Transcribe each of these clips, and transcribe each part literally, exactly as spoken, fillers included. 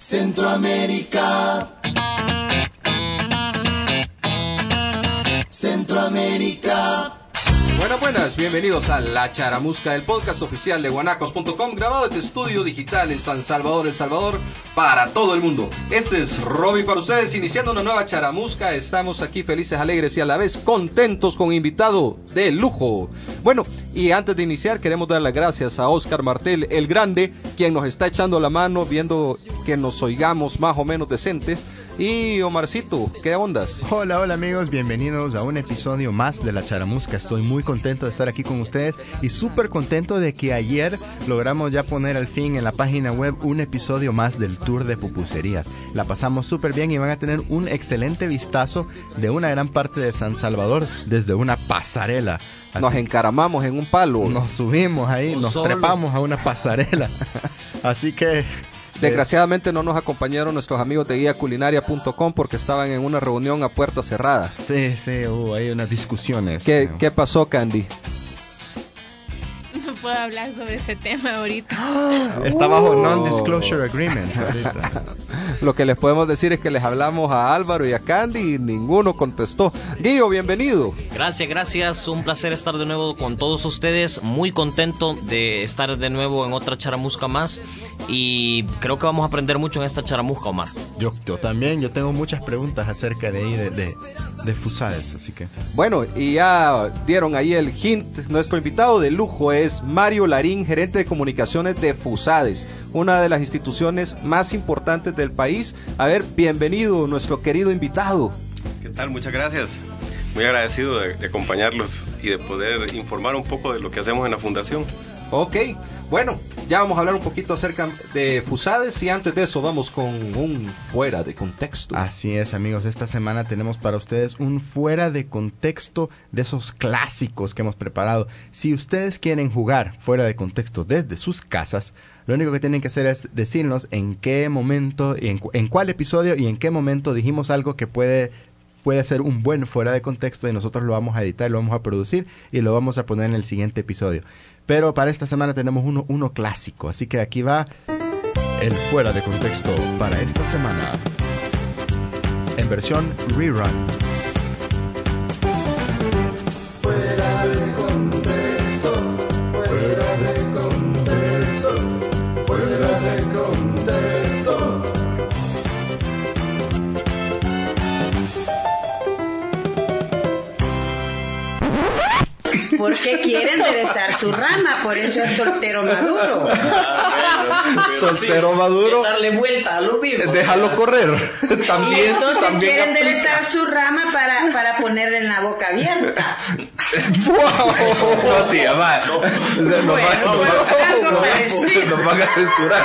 Centroamérica. Centroamérica. Buenas, buenas, bienvenidos a La Charamusca, el podcast oficial de guanacos punto com, grabado desde estudio digital en San Salvador, El Salvador, para todo el mundo. Este es Robbie para ustedes, iniciando una nueva Charamusca. Estamos aquí felices, alegres y a la vez contentos con invitado de lujo. Bueno, y antes de iniciar queremos dar las gracias a Oscar Martel, el grande, quien nos está echando la mano, viendo que nos oigamos más o menos decentes. Y Omarcito, ¿qué ondas? Hola, hola amigos, bienvenidos a un episodio más de La Charamusca. Estoy muy contento de estar aquí con ustedes y súper contento de que ayer logramos ya poner al fin en la página web un episodio más del Tour de Pupuserías. La pasamos súper bien y van a tener un excelente vistazo de una gran parte de San Salvador desde una pasarela. Así nos encaramamos en un palo. Nos subimos ahí, nos solo. trepamos a una pasarela. Así que... Desgraciadamente no nos acompañaron nuestros amigos de guía culinaria punto com porque estaban en una reunión a puerta cerrada. Sí, sí, hubo ahí unas discusiones. ¿Qué, ¿qué pasó, Candy? No puedo hablar sobre ese tema ahorita. Está bajo non-disclosure agreement ahorita. Lo que les podemos decir es que les hablamos a Álvaro y a Candy y ninguno contestó. Guillo, bienvenido. Gracias, gracias. Un placer estar de nuevo con todos ustedes. Muy contento de estar de nuevo en otra charamusca más. Y creo que vamos a aprender mucho en esta charamusca, Omar. Yo, yo también, yo tengo muchas preguntas acerca de ahí, de, de, de Fusades, así que... Bueno, y ya dieron ahí el hint. Nuestro invitado de lujo es Mario Larín, gerente de comunicaciones de Fusades, una de las instituciones más importantes del país. A ver, bienvenido nuestro querido invitado. ¿Qué tal? Muchas gracias. Muy agradecido de, de acompañarlos y de poder informar un poco de lo que hacemos en la fundación. Ok, bueno, ya vamos a hablar un poquito acerca de Fusades y antes de eso vamos con un fuera de contexto. Así es, amigos, esta semana tenemos para ustedes un fuera de contexto de esos clásicos que hemos preparado. Si ustedes quieren jugar fuera de contexto desde sus casas, lo único que tienen que hacer es decirnos en qué momento, y en, en cuál episodio y en qué momento dijimos algo que puede... puede ser un buen fuera de contexto y nosotros lo vamos a editar, lo vamos a producir y lo vamos a poner en el siguiente episodio. Pero para esta semana tenemos uno, uno clásico, así que aquí va el fuera de contexto para esta semana. En versión rerun. Fuera de contexto, fuera de contexto, fuera de contexto. Porque quiere enderezar su rama, por eso es soltero maduro. Ah, bueno, Soltero sí, maduro. Darle vuelta a lo mismo. Déjalo correr. También, Entonces también quiere aplica. enderezar su rama para, para ponerle en la boca abierta. No, tía, va. No. O sea, nos Bueno, van- nos bueno, van- algo nos van- parecido. nos van a censurar.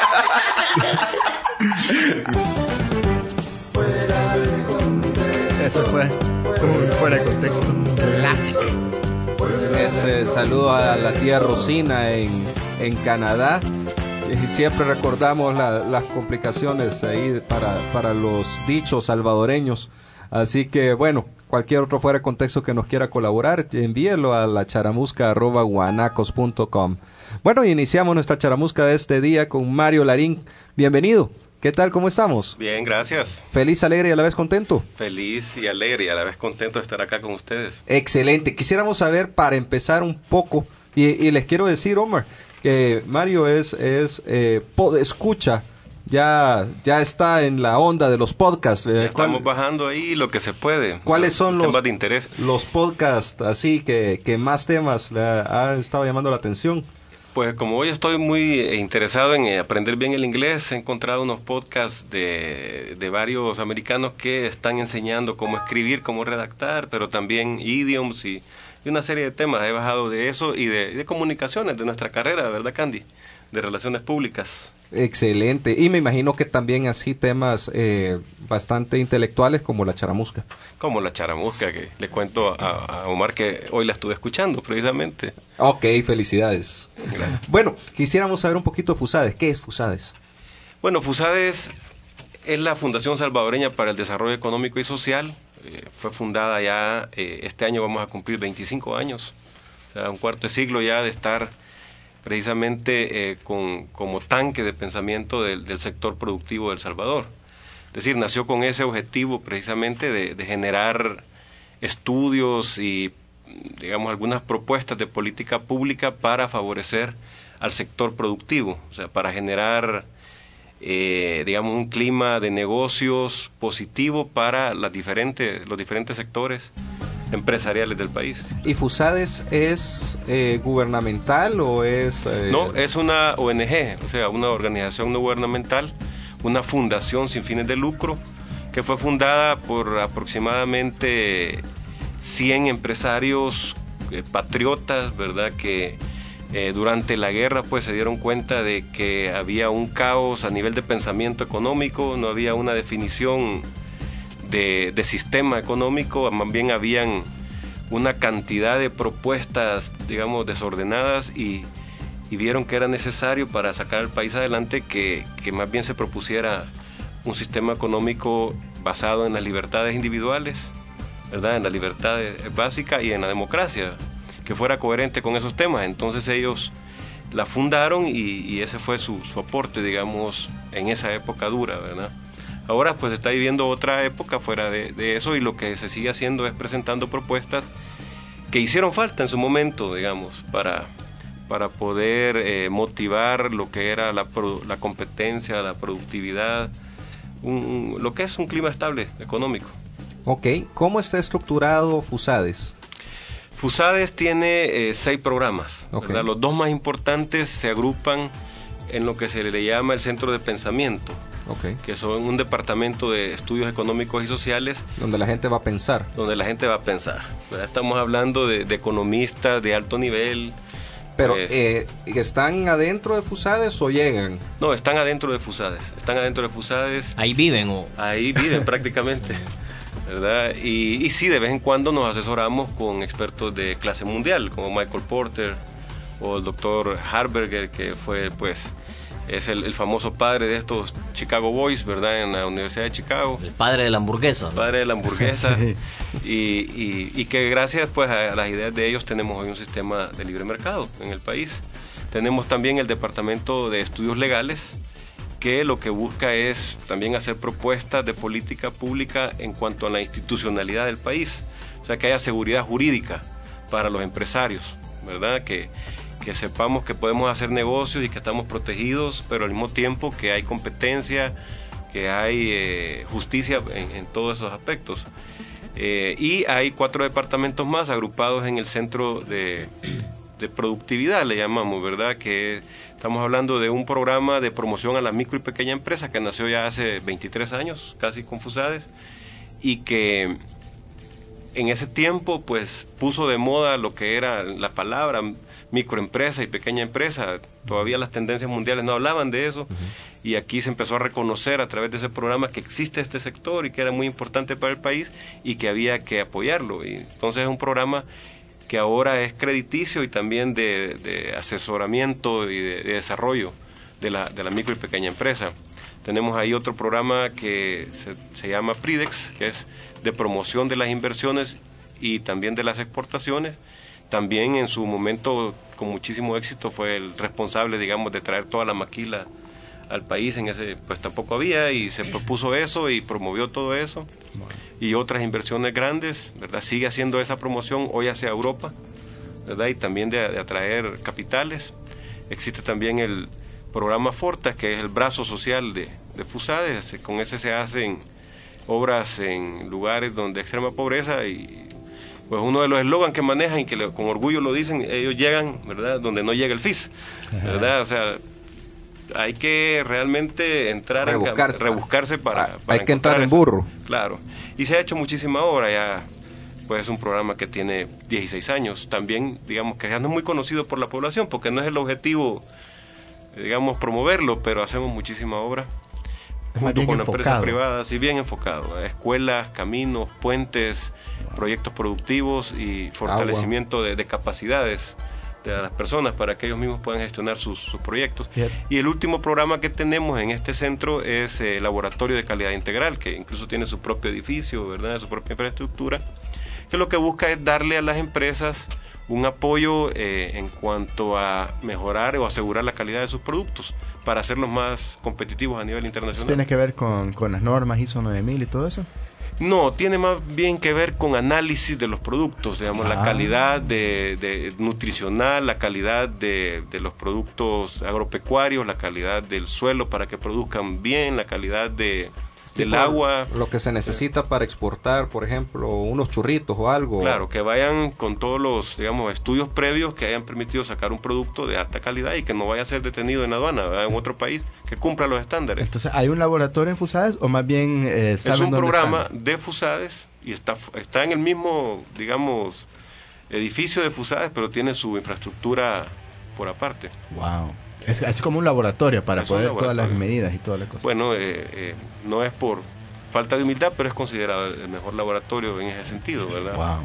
Eso fue un fuera de contexto clásico. Ese saludo a la tía Rosina en, en Canadá. Y siempre recordamos la, las complicaciones ahí para, para los dichos salvadoreños. Así que bueno, cualquier otro fuera de contexto que nos quiera colaborar, envíelo a la charamusca arroba guanacos punto com. Bueno, iniciamos nuestra charamusca de este día con Mario Larín. Bienvenido. ¿Qué tal? ¿Cómo estamos? Bien, gracias. Feliz, alegre y a la vez contento. Feliz y alegre y a la vez contento de estar acá con ustedes. Excelente. Quisiéramos saber, para empezar un poco, y, y les quiero decir, Omar, que Mario es, es eh, pod escucha, ya, ya está en la onda de los podcasts. Eh, Ya estamos ¿cuál, bajando ahí lo que se puede. ¿Cuáles son los, temas de interés? los podcasts así que, que más temas le ha- han estado llamando la atención? Pues como hoy estoy muy eh, interesado en eh, aprender bien el inglés, he encontrado unos podcasts de, de varios americanos que están enseñando cómo escribir, cómo redactar, pero también idioms y, y una serie de temas. He bajado de eso y de, de comunicaciones de nuestra carrera, ¿verdad, Candy? De relaciones públicas. Excelente. Y me imagino que también así temas eh, bastante intelectuales como la charamusca. Como la charamusca, que le cuento a, a Omar que hoy la estuve escuchando precisamente. Ok, felicidades. Gracias. Bueno, quisiéramos saber un poquito de Fusades. ¿Qué es Fusades? Bueno, Fusades es la Fundación Salvadoreña para el Desarrollo Económico y Social. Eh, fue fundada ya, eh, este año vamos a cumplir veinticinco años. O sea, un cuarto de siglo ya de estar precisamente eh, con, como tanque de pensamiento del, del sector productivo de El Salvador. Es decir, nació con ese objetivo precisamente de, de generar estudios y, digamos, algunas propuestas de política pública para favorecer al sector productivo, o sea, para generar, eh, digamos, un clima de negocios positivo para las diferentes, los diferentes sectores empresariales del país. ¿Y FUSADES es eh, gubernamental o es...? Eh... No, es una O N G, o sea, una organización no gubernamental, una fundación sin fines de lucro, que fue fundada por aproximadamente cien empresarios eh, patriotas, ¿verdad?, que eh, durante la guerra pues se dieron cuenta de que había un caos a nivel de pensamiento económico, no había una definición de, de sistema económico, más bien habían una cantidad de propuestas, digamos, desordenadas, y, y vieron que era necesario para sacar al país adelante que, que más bien se propusiera un sistema económico basado en las libertades individuales, ¿verdad?, en la libertad básica y en la democracia, que fuera coherente con esos temas. Entonces ellos la fundaron y, y ese fue su, su aporte, digamos, en esa época dura, ¿verdad? Ahora pues está viviendo otra época fuera de, de eso, y lo que se sigue haciendo es presentando propuestas que hicieron falta en su momento, digamos, para, para poder eh, motivar lo que era la, la competencia, la productividad, un, lo que es un clima estable económico. Ok, ¿cómo está estructurado FUSADES? FUSADES tiene eh, seis programas, okay. ¿verdad? Los dos más importantes se agrupan en lo que se le llama el Centro de Pensamiento, okay. que son un departamento de estudios económicos y sociales. Donde la gente va a pensar. Donde la gente va a pensar, ¿verdad? Estamos hablando de, de economistas de alto nivel. Pero, pues, eh, ¿están adentro de FUSADES o llegan? No, están adentro de FUSADES, están adentro de FUSADES. ¿Ahí viven o...? Ahí viven prácticamente. ¿Verdad? Y, y sí, de vez en cuando nos asesoramos con expertos de clase mundial, como Michael Porter o el doctor Harberger, que fue, pues, es el, el famoso padre de estos Chicago Boys, ¿verdad?, en la Universidad de Chicago. El padre de la hamburguesa, ¿no? El padre de la hamburguesa. Sí. y, y, y que gracias, pues, a las ideas de ellos tenemos hoy un sistema de libre mercado en el país. Tenemos también el Departamento de Estudios Legales, que lo que busca es también hacer propuestas de política pública en cuanto a la institucionalidad del país, o sea, que haya seguridad jurídica para los empresarios, ¿verdad?, que, que sepamos que podemos hacer negocios y que estamos protegidos, pero al mismo tiempo que hay competencia, que hay eh, justicia en, en todos esos aspectos. Eh, y hay cuatro departamentos más agrupados en el Centro de, de Productividad, le llamamos, ¿verdad?, que estamos hablando de un programa de promoción a la micro y pequeña empresa que nació ya hace veintitrés años, casi con FUSADES, y que en ese tiempo pues puso de moda lo que era la palabra microempresa y pequeña empresa. Todavía las tendencias mundiales no hablaban de eso, uh-huh. y aquí se empezó a reconocer a través de ese programa que existe este sector y que era muy importante para el país y que había que apoyarlo. Y entonces es un programa que ahora es crediticio y también de, de asesoramiento y de, de desarrollo de la, de la micro y pequeña empresa. Tenemos ahí otro programa que se, se llama PRIDEX, que es de promoción de las inversiones y también de las exportaciones. También en su momento, con muchísimo éxito, fue el responsable, digamos, de traer toda la maquila al país. En ese pues tampoco había, y se propuso eso y promovió todo eso. Bueno. Y otras inversiones grandes, ¿verdad? Sigue haciendo esa promoción hoy hacia Europa, ¿verdad? Y también de, de atraer capitales. Existe también el programa Fortas, que es el brazo social de, de FUSADES. Con ese se hacen obras en lugares donde hay extrema pobreza, y pues uno de los eslogans que manejan y que le, con orgullo lo dicen, ellos llegan, ¿verdad?, donde no llega el F I S, ¿verdad? O sea, hay que realmente entrar rebuscarse, en, rebuscarse para, ah, para hay que entrar en eso. burro. Claro, y se ha hecho muchísima obra ya. Pues es un programa que tiene dieciséis años, también digamos que ya no es muy conocido por la población, porque no es el objetivo, digamos, promoverlo, pero hacemos muchísima obra junto con la empresa privada, sí, bien enfocado, escuelas, caminos, puentes, proyectos productivos y fortalecimiento de, de capacidades de las personas para que ellos mismos puedan gestionar sus, sus proyectos. Bien. Y el último programa que tenemos en este centro es el Laboratorio de Calidad Integral, que incluso tiene su propio edificio, ¿verdad?, su propia infraestructura, que lo que busca es darle a las empresas un apoyo eh, en cuanto a mejorar o asegurar la calidad de sus productos para hacerlos más competitivos a nivel internacional. ¿Tiene que ver con, con las normas ISO nueve mil y todo eso? No, tiene más bien que ver con análisis de los productos, digamos, Ah. la calidad de, de nutricional, la calidad de, de los productos agropecuarios, la calidad del suelo para que produzcan bien, la calidad de, del Tipo, agua. Lo que se necesita para exportar, por ejemplo, unos churritos o algo. Claro, que vayan con todos los, digamos, estudios previos que hayan permitido sacar un producto de alta calidad y que no vaya a ser detenido en aduana, ¿verdad? En otro país, que cumpla los estándares. Entonces, ¿hay un laboratorio en Fusades o más bien eh, Es saben un dónde programa están? de Fusades y está, está en el mismo, digamos, edificio de Fusades, pero tiene su infraestructura por aparte. Wow. Es, es como un laboratorio para Es un poner todas las laboratorio. medidas y todas las cosas. Bueno, eh, eh, no es por falta de humildad, pero es considerado el mejor laboratorio en ese sentido, ¿verdad? Wow,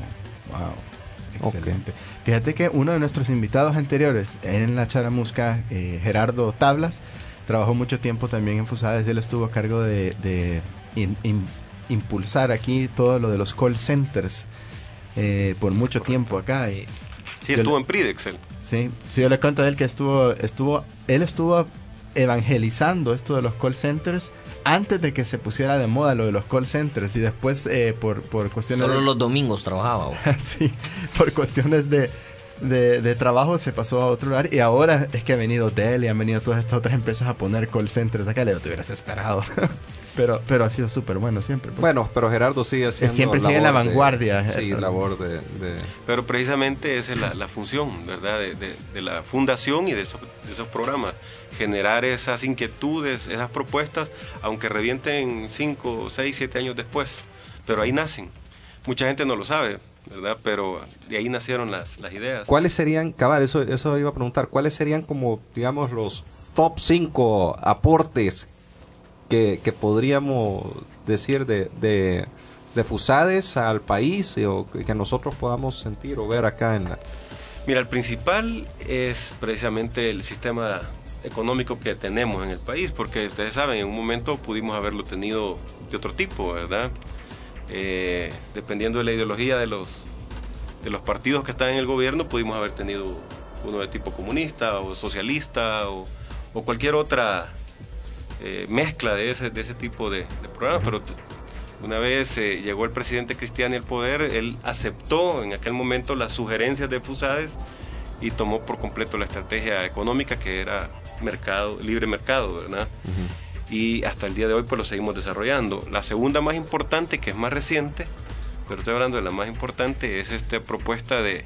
wow. Excelente. Fíjate que uno de nuestros invitados anteriores en la Charamusca, eh, Gerardo Tablas, trabajó mucho tiempo también en Fusades. Él estuvo a cargo de, de in- in- impulsar aquí todo lo de los call centers eh, por mucho tiempo acá. Y Sí, yo estuvo le- en Pridexel. Sí, sí, yo le cuento a él que estuvo, estuvo, él estuvo evangelizando esto de los call centers antes de que se pusiera de moda lo de los call centers y después eh, por, por cuestiones Solo de, los domingos trabajaba. ¿o? sí, por cuestiones de, de, de trabajo se pasó a otro lugar y ahora es que ha venido Dell y han venido todas estas otras empresas a poner call centers acá, le te hubieras esperado. pero, pero ha sido súper bueno siempre. pues. Bueno, pero Gerardo sigue haciendo Siempre sigue en la labor de- vanguardia. Sí, labor de... de- Pero precisamente esa es la, la función, ¿verdad? De, de- de la fundación y de esos, de esos programas. Generar esas inquietudes, esas propuestas, aunque revienten cinco, seis, siete años después. Pero ahí nacen. Mucha gente no lo sabe, ¿verdad? Pero de ahí nacieron las, las ideas. ¿Cuáles serían, cabal, eso, eso iba a preguntar, cuáles serían como, digamos, los top cinco aportes que, que podríamos decir de, de, de Fusades al país eh, o que nosotros podamos sentir o ver acá en la... Mira, el principal es precisamente el sistema económico que tenemos en el país, porque ustedes saben, en un momento pudimos haberlo tenido de otro tipo, ¿verdad? Eh, dependiendo de la ideología de los, de los partidos que están en el gobierno, pudimos haber tenido uno de tipo comunista o socialista o, o cualquier otra eh, mezcla de ese, de ese tipo de, de programas, pero t- una vez eh, llegó el presidente Cristiani al poder, él aceptó en aquel momento las sugerencias de Fusades y tomó por completo la estrategia económica que era mercado, libre mercado, ¿verdad? Uh-huh. Y hasta el día de hoy pues lo seguimos desarrollando. La segunda más importante, que es más reciente, pero estoy hablando de la más importante, es esta propuesta de,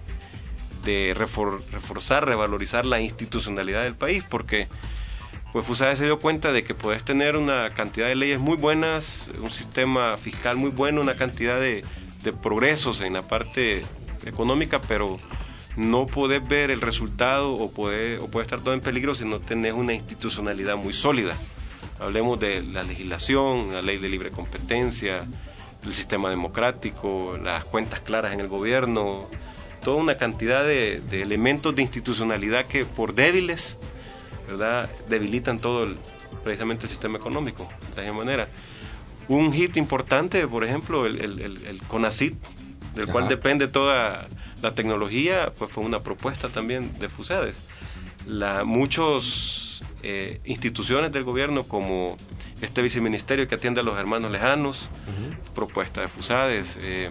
de refor, reforzar, revalorizar la institucionalidad del país, porque pues Fusades se dio cuenta de que puedes tener una cantidad de leyes muy buenas, un sistema fiscal muy bueno, una cantidad de, de progresos en la parte económica, pero no podés ver el resultado o puede, o puede estar todo en peligro si no tenés una institucionalidad muy sólida. Hablemos de la legislación, la ley de libre competencia, el sistema democrático, las cuentas claras en el gobierno, toda una cantidad de, de elementos de institucionalidad que por débiles, ¿verdad?, debilitan todo el, precisamente el sistema económico. De esa manera, un hit importante, por ejemplo, el, el, el, el CONACYT, del Ajá. cual depende toda la tecnología, pues fue una propuesta también de Fusades. La, muchos eh, instituciones del gobierno, como este viceministerio que atiende a los hermanos lejanos, uh-huh. propuesta de Fusades, eh,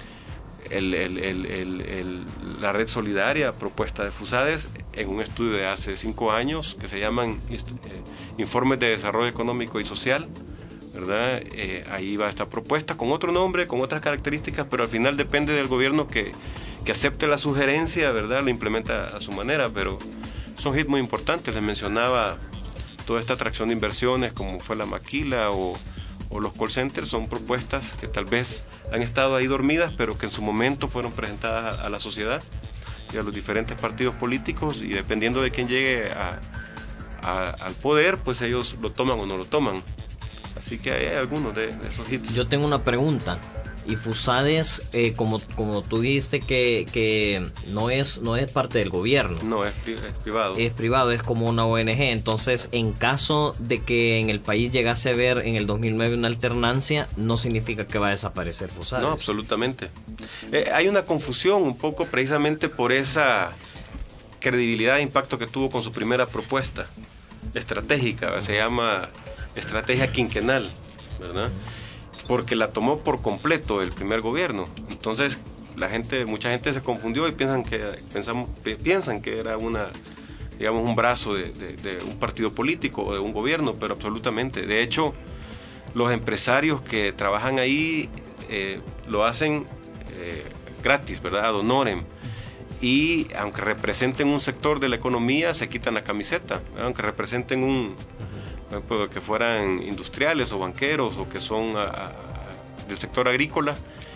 el, el, el, el, el, la red solidaria, propuesta de Fusades, en un estudio de hace cinco años que se llaman eh, Informes de Desarrollo Económico y Social, ¿verdad? Eh, ahí va esta propuesta con otro nombre, con otras características, pero al final depende del gobierno que, que acepte la sugerencia, ¿verdad? Lo implementa a su manera, pero son hits muy importantes. Les mencionaba toda esta atracción de inversiones como fue la maquila o, o los call centers, son propuestas que tal vez han estado ahí dormidas, pero que en su momento fueron presentadas a, a la sociedad y a los diferentes partidos políticos, y dependiendo de quién llegue a, a, al poder, pues ellos lo toman o no lo toman. Así que hay algunos de, de esos hits. Yo tengo una pregunta. Y Fusades, eh, como como tú dijiste que, que no es no es parte del gobierno. No, es, pri- es privado. Es privado, es como una O N G. Entonces, en caso de que en el país llegase a haber en el dos mil nueve una alternancia, no significa que va a desaparecer Fusades. No, absolutamente. Eh, hay una confusión un poco precisamente por esa credibilidad e impacto que tuvo con su primera propuesta estratégica, se llama estrategia quinquenal, ¿verdad? Porque la tomó por completo el primer gobierno. Entonces, la gente, mucha gente se confundió y piensan que pensamos, pi- piensan que era una, digamos, un brazo de, de, de un partido político o de un gobierno, pero absolutamente. De hecho, los empresarios que trabajan ahí eh, lo hacen eh, gratis, ¿verdad? Ad honorem. Y aunque representen un sector de la economía, se quitan la camiseta, ¿verdad? Aunque representen un, por ejemplo, que fueran industriales o banqueros o que son a, a, del sector agrícola,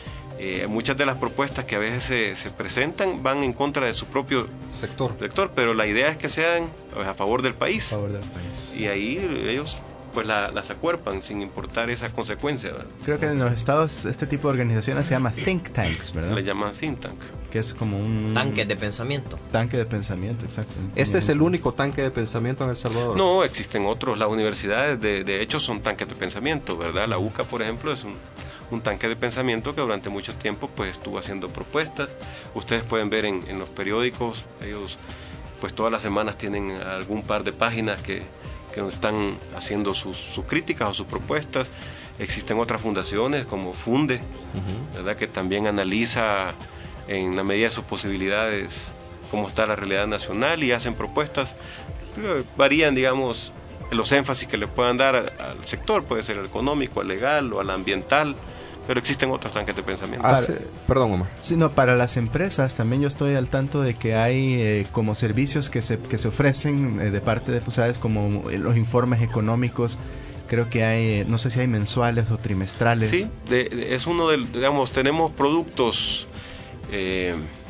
eh, muchas de las propuestas que a veces se, se presentan van en contra de su propio Sector. sector, pero la idea es que sean a favor del país. A favor del país. Y ahí ellos pues la, las acuerpan sin importar esa consecuencia, ¿verdad? Creo que en los estados este tipo de organizaciones se llama think tanks, Se ¿verdad? le llama think tank. Que es como un Tanques de pensamiento. tanque de pensamiento, exacto. ¿Este es el único tanque de pensamiento en El Salvador? No, existen otros. Las universidades, de, de hecho, son tanques de pensamiento, ¿verdad? La U C A, por ejemplo, es un, un tanque de pensamiento que durante mucho tiempo pues estuvo haciendo propuestas. Ustedes pueden ver en, en los periódicos, ellos pues todas las semanas tienen algún par de páginas que, que nos están haciendo sus, sus críticas o sus propuestas. Existen otras fundaciones como Funde, ¿verdad? Que también analiza en la medida de sus posibilidades cómo está la realidad nacional y hacen propuestas. Eh, varían, digamos, los énfasis que le puedan dar al, al sector, puede ser el económico, al legal o al ambiental, pero existen otros tanques de pensamiento. Hace- perdón, Omar. Sí, no, para las empresas también yo estoy al tanto de que hay eh, como servicios que se, que se ofrecen eh, de parte de Fusades, como eh, los informes económicos. Creo que hay, eh, no sé si hay mensuales o trimestrales. Sí, de- de- es uno del, digamos, tenemos productos eh,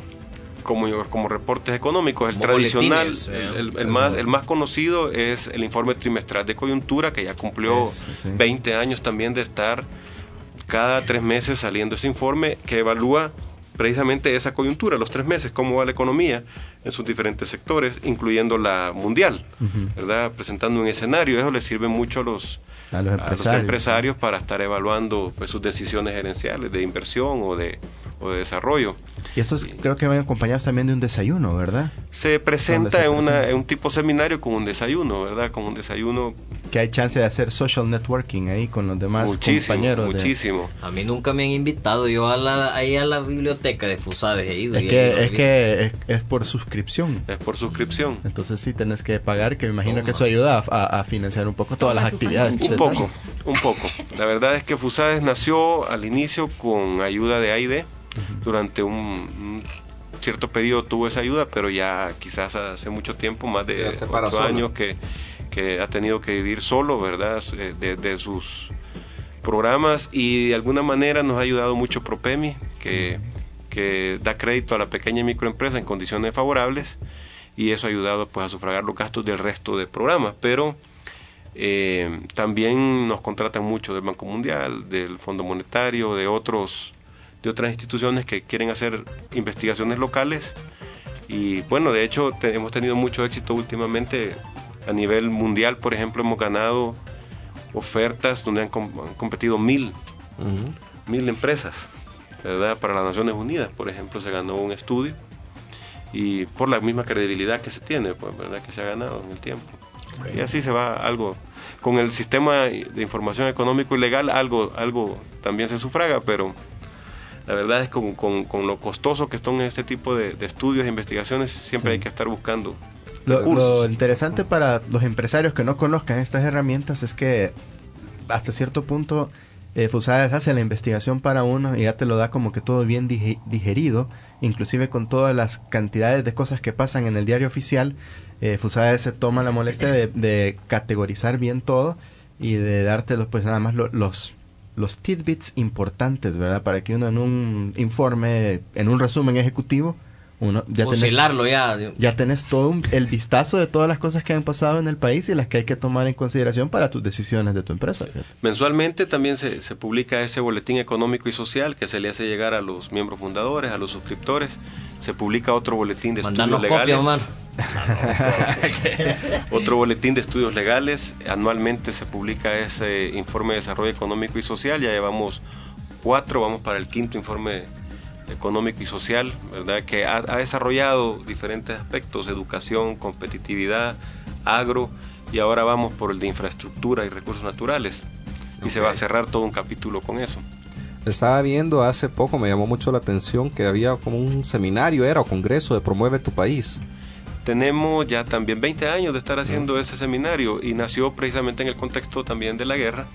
como, como reportes económicos. El Como tradicional, boletines, el, eh. el- el más, el más conocido es el informe trimestral de coyuntura, que ya cumplió Es, sí. veinte años también de estar cada tres meses saliendo ese informe que evalúa precisamente esa coyuntura, los tres meses, cómo va la economía en sus diferentes sectores, incluyendo la mundial, Ujú. ¿verdad? Presentando un escenario. Eso le sirve mucho a los, A los a los empresarios. empresarios para estar evaluando pues, sus decisiones gerenciales de inversión o de, o de desarrollo. Y estos creo que van acompañados también de un desayuno, ¿verdad? Se presenta se en, una, presenta? en un tipo seminario con un desayuno, ¿verdad? Con un desayuno Que hay chance de hacer social networking ahí con los demás muchísimo, compañeros. de- muchísimo. A mí nunca me han invitado. Yo a la, ahí a la biblioteca de Fusades he ido. Es y que, ahí lo he es, que es, es por suscripción. Es por suscripción. Entonces sí tenés que pagar, que me imagino Toma. que eso ayuda a, a- a financiar un poco todas Toma las tu actividades. que Un ustedes poco, hacen. un poco. La verdad es que Fusades nació al inicio con ayuda de A I D. Durante un, un cierto periodo tuvo esa ayuda, pero ya quizás hace mucho tiempo, más de Ya se para ocho solo. años, que, que ha tenido que vivir solo, ¿verdad? Eh, De, de sus programas, y de alguna manera nos ha ayudado mucho Propemi, que, que da crédito a la pequeña y microempresa en condiciones favorables, y eso ha ayudado pues a sufragar los gastos del resto de programas. Pero eh, también nos contratan mucho del Banco Mundial, del Fondo Monetario, de otros de otras instituciones que quieren hacer investigaciones locales. Y bueno, de hecho te- hemos tenido mucho éxito últimamente a nivel mundial. Por ejemplo, hemos ganado ofertas donde han, com- han competido mil mil empresas, ¿verdad? Para las Naciones Unidas, por ejemplo, se ganó un estudio, y por la misma credibilidad que se tiene, pues, ¿verdad? Que se ha ganado en el tiempo. Y así se va algo. Con el sistema de información económico y legal, algo, algo también se sufraga, pero la verdad es que con, con, con lo costoso que son este tipo de, de estudios e investigaciones, siempre Sí. hay que estar buscando Lo, recursos. lo interesante para los empresarios que no conozcan estas herramientas es que hasta cierto punto eh, Fusades hace la investigación para uno y ya te lo da como que todo bien dije- digerido, inclusive con todas las cantidades de cosas que pasan en el diario oficial. eh, Fusades se toma la molestia de, de categorizar bien todo y de darte los, pues nada más lo- los los tidbits importantes, ¿verdad? Para que uno en un informe, en un resumen ejecutivo, Uno, ya tenés, fusilarlo ya. ya tenés todo un- el vistazo de todas las cosas que han pasado en el país y las que hay que tomar en consideración para tus decisiones de tu empresa. Fíjate. Mensualmente también se, se publica ese boletín económico y social que se le hace llegar a los miembros fundadores, a los suscriptores. Se publica otro boletín de Mandanos estudios copia, legales. Omar. Otro boletín de estudios legales. Anualmente se publica ese informe de desarrollo económico y social. Ya llevamos cuatro, vamos para el quinto informe económico y social, ¿verdad? Que ha, ha desarrollado diferentes aspectos: educación, competitividad, agro, y ahora vamos por el de infraestructura y recursos naturales. Y Ok. se va a cerrar todo un capítulo con eso. Estaba viendo hace poco, me llamó mucho la atención que había como un seminario, era o congreso de Promueve tu País. Tenemos ya también veinte años de estar haciendo ese seminario y nació precisamente en el contexto también de la guerra,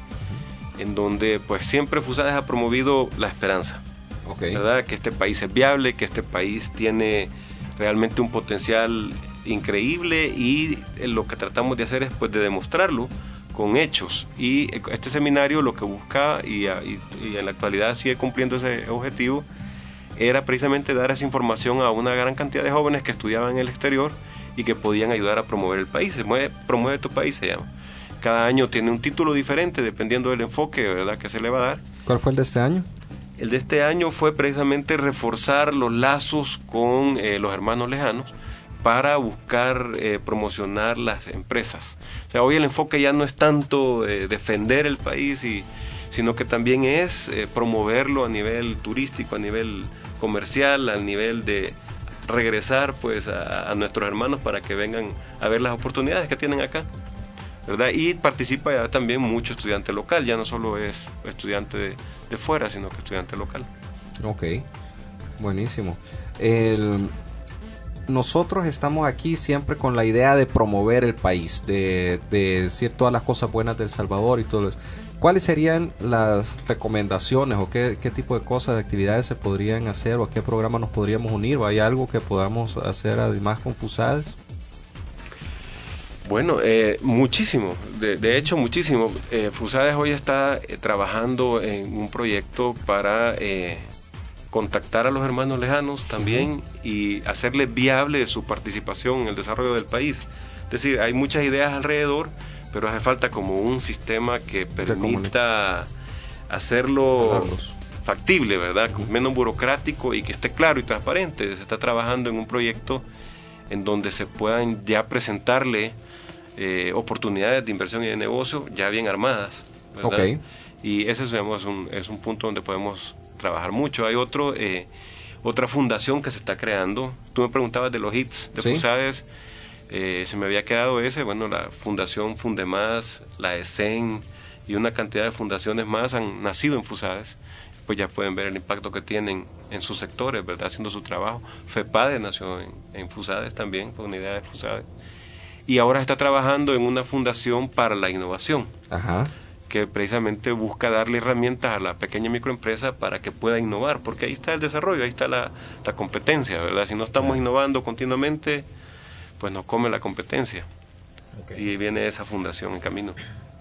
en donde pues siempre FUSADES ha promovido la esperanza, Ok. ¿verdad? Que este país es viable, que este país tiene realmente un potencial increíble y eh, lo que tratamos de hacer es pues de demostrarlo con hechos, y eh, este seminario lo que busca y, y, y en la actualidad sigue cumpliendo ese objetivo, era precisamente dar esa información a una gran cantidad de jóvenes que estudiaban en el exterior y que podían ayudar a promover el país. Se mueve, Promueve tu País se llama. Cada año tiene un título diferente dependiendo del enfoque, ¿verdad?, que se le va a dar. ¿Cuál fue el de este año? El de este año fue precisamente reforzar los lazos con eh, los hermanos lejanos para buscar eh, promocionar las empresas. O sea, hoy el enfoque ya no es tanto eh, defender el país, y, sino que también es eh, promoverlo a nivel turístico, a nivel comercial, a nivel de regresar pues a, a nuestros hermanos para que vengan a ver las oportunidades que tienen acá, ¿verdad? Y participa ya también mucho estudiante local, ya no solo es estudiante de, de fuera, sino que estudiante local. Ok, buenísimo. El, nosotros estamos aquí siempre con la idea de promover el país, de, de decir todas las cosas buenas de El Salvador y todo eso. ¿Cuáles serían las recomendaciones o qué, qué tipo de cosas, de actividades se podrían hacer o a qué programa nos podríamos unir? ¿O hay algo que podamos hacer además con FUSADES? Bueno, eh, muchísimo, de, de hecho muchísimo. Eh, FUSADES hoy está eh, trabajando en un proyecto para eh, contactar a los hermanos lejanos también y hacerles viable su participación en el desarrollo del país. Es decir, hay muchas ideas alrededor, pero hace falta como un sistema que permita hacerlo Hablarlos. factible, ¿verdad? Menos burocrático y que esté claro y transparente. Se está trabajando en un proyecto en donde se puedan ya presentarle eh, oportunidades de inversión y de negocio ya bien armadas, ¿verdad? Ok. Y ese digamos, es, un, es un punto donde podemos trabajar mucho. Hay otro eh, otra fundación que se está creando. Tú me preguntabas de los hits de Sí. FUSADES. Eh, se me había quedado ese, bueno, la Fundación Fundemás, la E S E N y una cantidad de fundaciones más han nacido en FUSADES, pues ya pueden ver el impacto que tienen en sus sectores, ¿verdad?, haciendo su trabajo. FEPADE nació en, en FUSADES también, fue una idea de FUSADES, y ahora está trabajando en una fundación para la innovación, Ajá. que precisamente busca darle herramientas a la pequeña microempresa para que pueda innovar, porque ahí está el desarrollo, ahí está la, la competencia, ¿verdad? Si no estamos innovando continuamente, pues nos come la competencia. Okay. Y viene esa fundación en camino.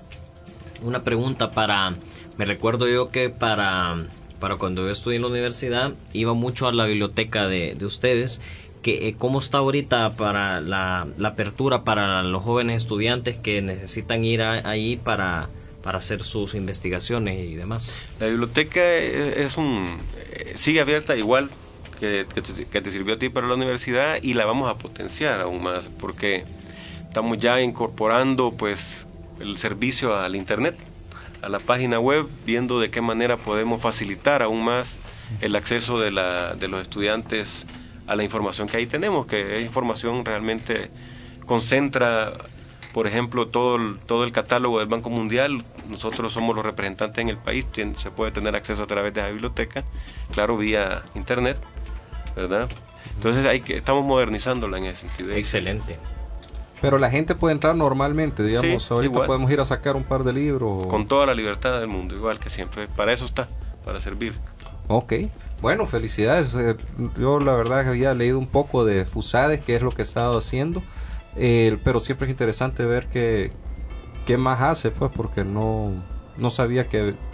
Una pregunta para... Me recuerdo yo que para, para cuando yo estudié en la universidad, iba mucho a la biblioteca de, de ustedes. Que, eh, ¿Cómo está ahorita para la, la apertura para los jóvenes estudiantes que necesitan ir a, ahí para, para hacer sus investigaciones y demás? La biblioteca es un sigue abierta igual que, que, te, que te sirvió a ti para la universidad, y la vamos a potenciar aún más porque estamos ya incorporando pues el servicio al internet, a la página web, viendo de qué manera podemos facilitar aún más el acceso de, la, de los estudiantes a la información que ahí tenemos, que es información realmente concentra, por ejemplo, todo el, todo el catálogo del Banco Mundial. Nosotros somos los representantes en el país, se puede tener acceso a través de la biblioteca, claro, vía internet, ¿verdad? Entonces hay que, estamos modernizándola en ese sentido. Excelente. Pero la gente puede entrar normalmente, digamos, sí, ahorita igual. Podemos ir a sacar un par de libros. Con toda la libertad del mundo, igual que siempre. Para eso está, para servir. Ok, bueno, felicidades. Yo la verdad que había leído un poco de FUSADES, qué es lo que he estado haciendo, eh, pero siempre es interesante ver qué, qué más hace, pues, porque no, no sabía que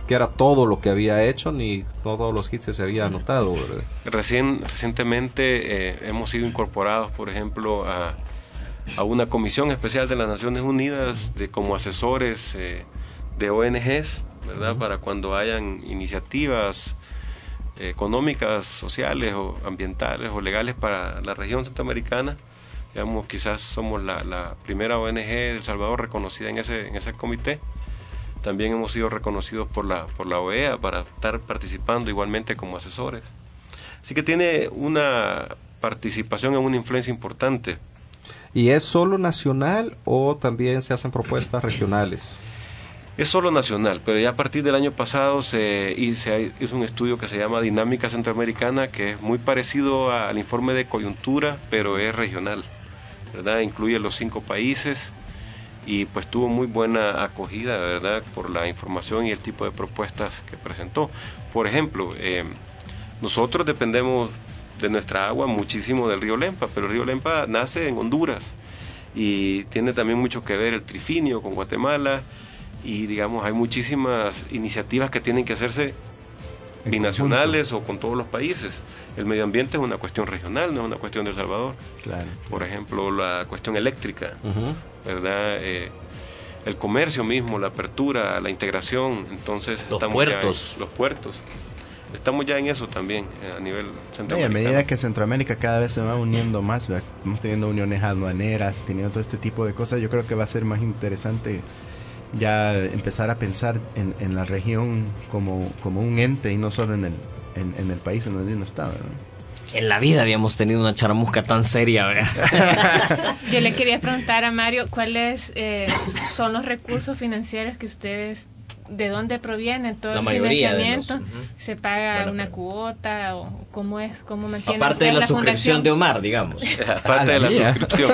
que era todo lo que había hecho, ni todos los hits que se había anotado, ¿verdad? Recién, recientemente eh, hemos sido incorporados, por ejemplo, a, a una comisión especial de las Naciones Unidas de como asesores eh, de O N Ges, ¿verdad? Uh-huh. Para cuando hayan iniciativas eh, económicas, sociales o ambientales o legales para la región centroamericana. Digamos, quizás somos la, la primera O N G de El Salvador reconocida en ese, en ese comité. También hemos sido reconocidos por la, por la O E A para estar participando igualmente como asesores. Así que tiene una participación en una influencia importante. ¿Y es solo nacional o también se hacen propuestas regionales? Es solo nacional, pero ya a partir del año pasado se hizo un estudio que se llama Dinámica Centroamericana, que es muy parecido al informe de coyuntura, pero es regional, ¿verdad? Incluye los cinco países y pues tuvo muy buena acogida, ¿verdad? Por la información y el tipo de propuestas que presentó. Por ejemplo, eh, nosotros dependemos de nuestra agua muchísimo del río Lempa, pero el río Lempa nace en Honduras y tiene también mucho que ver el trifinio con Guatemala. Y digamos, hay muchísimas iniciativas que tienen que hacerse binacionales o con todos los países. El medio ambiente es una cuestión regional, no es una cuestión de El Salvador. Claro. Por ejemplo, la cuestión eléctrica, uh-huh. ¿verdad? Eh, el comercio mismo, la apertura, la integración. Entonces, los estamos puertos. Ya en, los puertos. Estamos ya en eso también, a nivel centroamericano. Y a medida que Centroamérica cada vez se va uniendo más, ¿verdad? Estamos teniendo uniones aduaneras, teniendo todo este tipo de cosas, yo creo que va a ser más interesante ya empezar a pensar en, en la región como, como un ente y no solo en el, en, en el país en donde uno está, ¿verdad? En la vida habíamos tenido una charamusca tan seria, ¿verdad? Yo le quería preguntar a Mario, ¿cuáles eh, son los recursos financieros que ustedes, de dónde provienen todo la el financiamiento? Los, uh-huh. ¿Se paga bueno, una pero... cuota o cómo es, cómo mantiene aparte de la, la suscripción fundación? De Omar, digamos. Aparte de la mía. suscripción.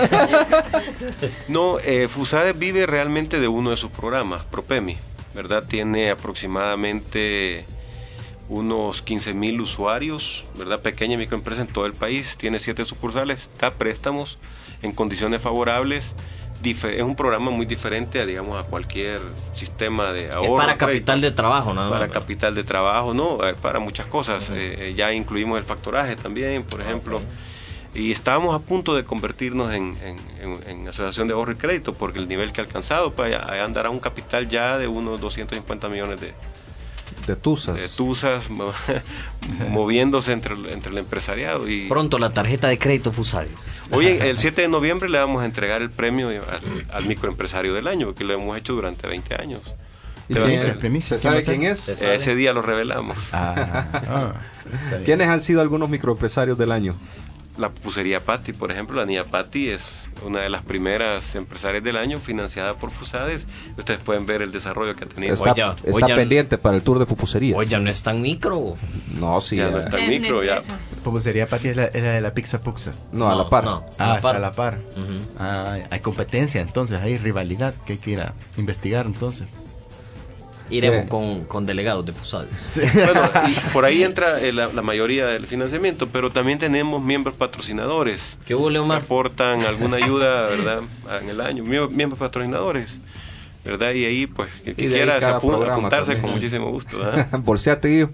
No, eh, FUSADES vive realmente de uno de sus programas, PROPEMI, ¿verdad? Tiene aproximadamente unos quince mil usuarios, ¿verdad? Pequeña y microempresa en todo el país, tiene siete sucursales, da préstamos en condiciones favorables. Es un programa muy diferente a, digamos, a cualquier sistema de ahorro. Es para capital crédito, de trabajo, ¿no? Para capital de trabajo, no, para muchas cosas. Uh-huh. Eh, ya incluimos el factoraje también, por ejemplo. Okay. Y estábamos a punto de convertirnos en, en, en, en asociación de ahorro y crédito, porque el nivel que ha alcanzado, pues allá andará un capital ya de unos doscientos cincuenta millones de de tuzas, de tuzas moviéndose entre, entre el empresariado. Y pronto la tarjeta de crédito FUSADES. Hoy, el siete de noviembre, le vamos a entregar el premio al, al microempresario del año, que lo hemos hecho durante veinte años. ¿Y quién es el premio? ¿Se sabe quién es? Ese día lo revelamos. Ah, ah, ¿Quiénes han sido algunos microempresarios del año? La pupusería Patti, por ejemplo, la niña Patti es una de las primeras empresarias del año financiada por FUSADES. Ustedes pueden ver el desarrollo que ha tenido. Está, oye, está oye, pendiente para el tour de pupuserías. Oye, no es tan micro. No, sí. Ya, ya no es tan micro, ya. Pupusería Patti es la, es la de la pizza puxa. No, no, a la par. No, ah, a la está par. a la par. Uh-huh. Ah, hay competencia entonces, hay rivalidad que hay que ir a investigar entonces. Iremos eh. con, con delegados de FUSADES. Sí. Bueno, y por ahí entra eh, la, la mayoría del financiamiento, pero también tenemos miembros patrocinadores. ¿Qué hubo, Leomar? Que aportan alguna ayuda, ¿verdad? En el año. Miembros patrocinadores, ¿verdad? Y ahí, pues, que, que quiera se apunta, apuntarse también. Con muchísimo gusto. ¿eh? Bolseate, yo.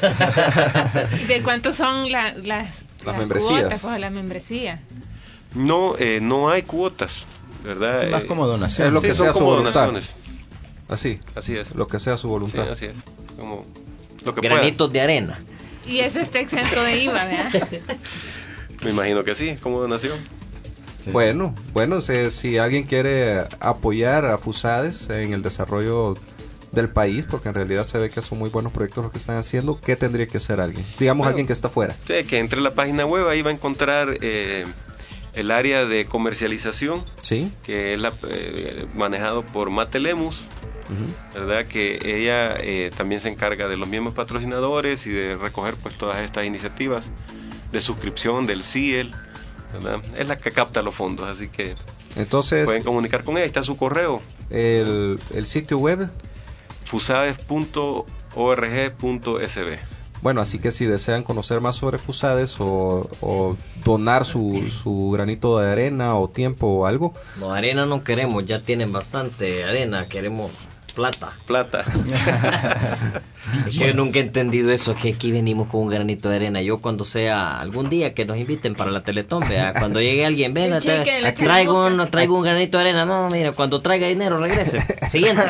¿De cuántos son la, las, las, las membresías? Cuotas, pues, la membresía? No, eh, no hay cuotas, ¿verdad? Es más como donaciones. Es lo que sí, sea son su como voluntad. donaciones. Así, así es. Lo que sea su voluntad. Sí, así es. Como lo que granitos pueda. de arena. Y eso está exento de I V A, ¿verdad? Me imagino que sí, como donación. Sí. Bueno, bueno, si, si alguien quiere apoyar a FUSADES en el desarrollo del país, porque en realidad se ve que son muy buenos proyectos lo que están haciendo, ¿qué tendría que hacer alguien? Digamos, bueno, alguien que está fuera. Sí, que entre a la página web, ahí va a encontrar eh, el área de comercialización, ¿sí? Que es la, eh, manejado por Mate Lemus. Uh-huh. ¿Verdad? Que ella eh, también se encarga de los miembros patrocinadores y de recoger pues todas estas iniciativas de suscripción del C I E L, ¿verdad? Es la que capta los fondos, así que entonces pueden comunicar con ella. Ahí está su correo, el, el sitio web fusades punto org punto s b. Bueno, así que si desean conocer más sobre FUSADES o, o donar su, su granito de arena o tiempo o algo. No, arena no queremos, ya tienen bastante arena, queremos plata. Plata. Es que yo nunca he entendido eso, que aquí venimos con un granito de arena. Yo cuando sea algún día que nos inviten para la Teletón, vea, cuando llegue alguien, ven, El cheque de la traigo, Charamusca. un, traigo un granito de arena. No, mira, cuando traiga dinero regrese. Siguiente.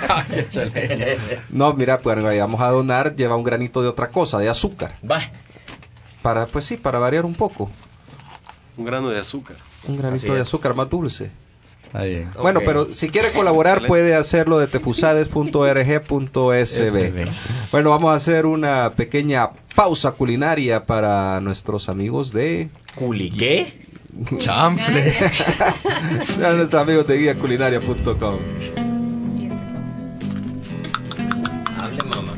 No, mira, pues vamos a donar, lleva un granito de otra cosa, de azúcar. Va. Para, pues sí, para variar un poco. Un grano de azúcar. Un Así granito de es. azúcar más dulce. Está bien. Bueno, Ok. pero si quiere colaborar puede hacerlo de tefusades punto org punto s b. S B. Bueno, vamos a hacer una pequeña pausa culinaria para nuestros amigos de... ¿Culi qué? Chanfle. a nuestros amigos de guía culinaria punto com. Hable, mamá.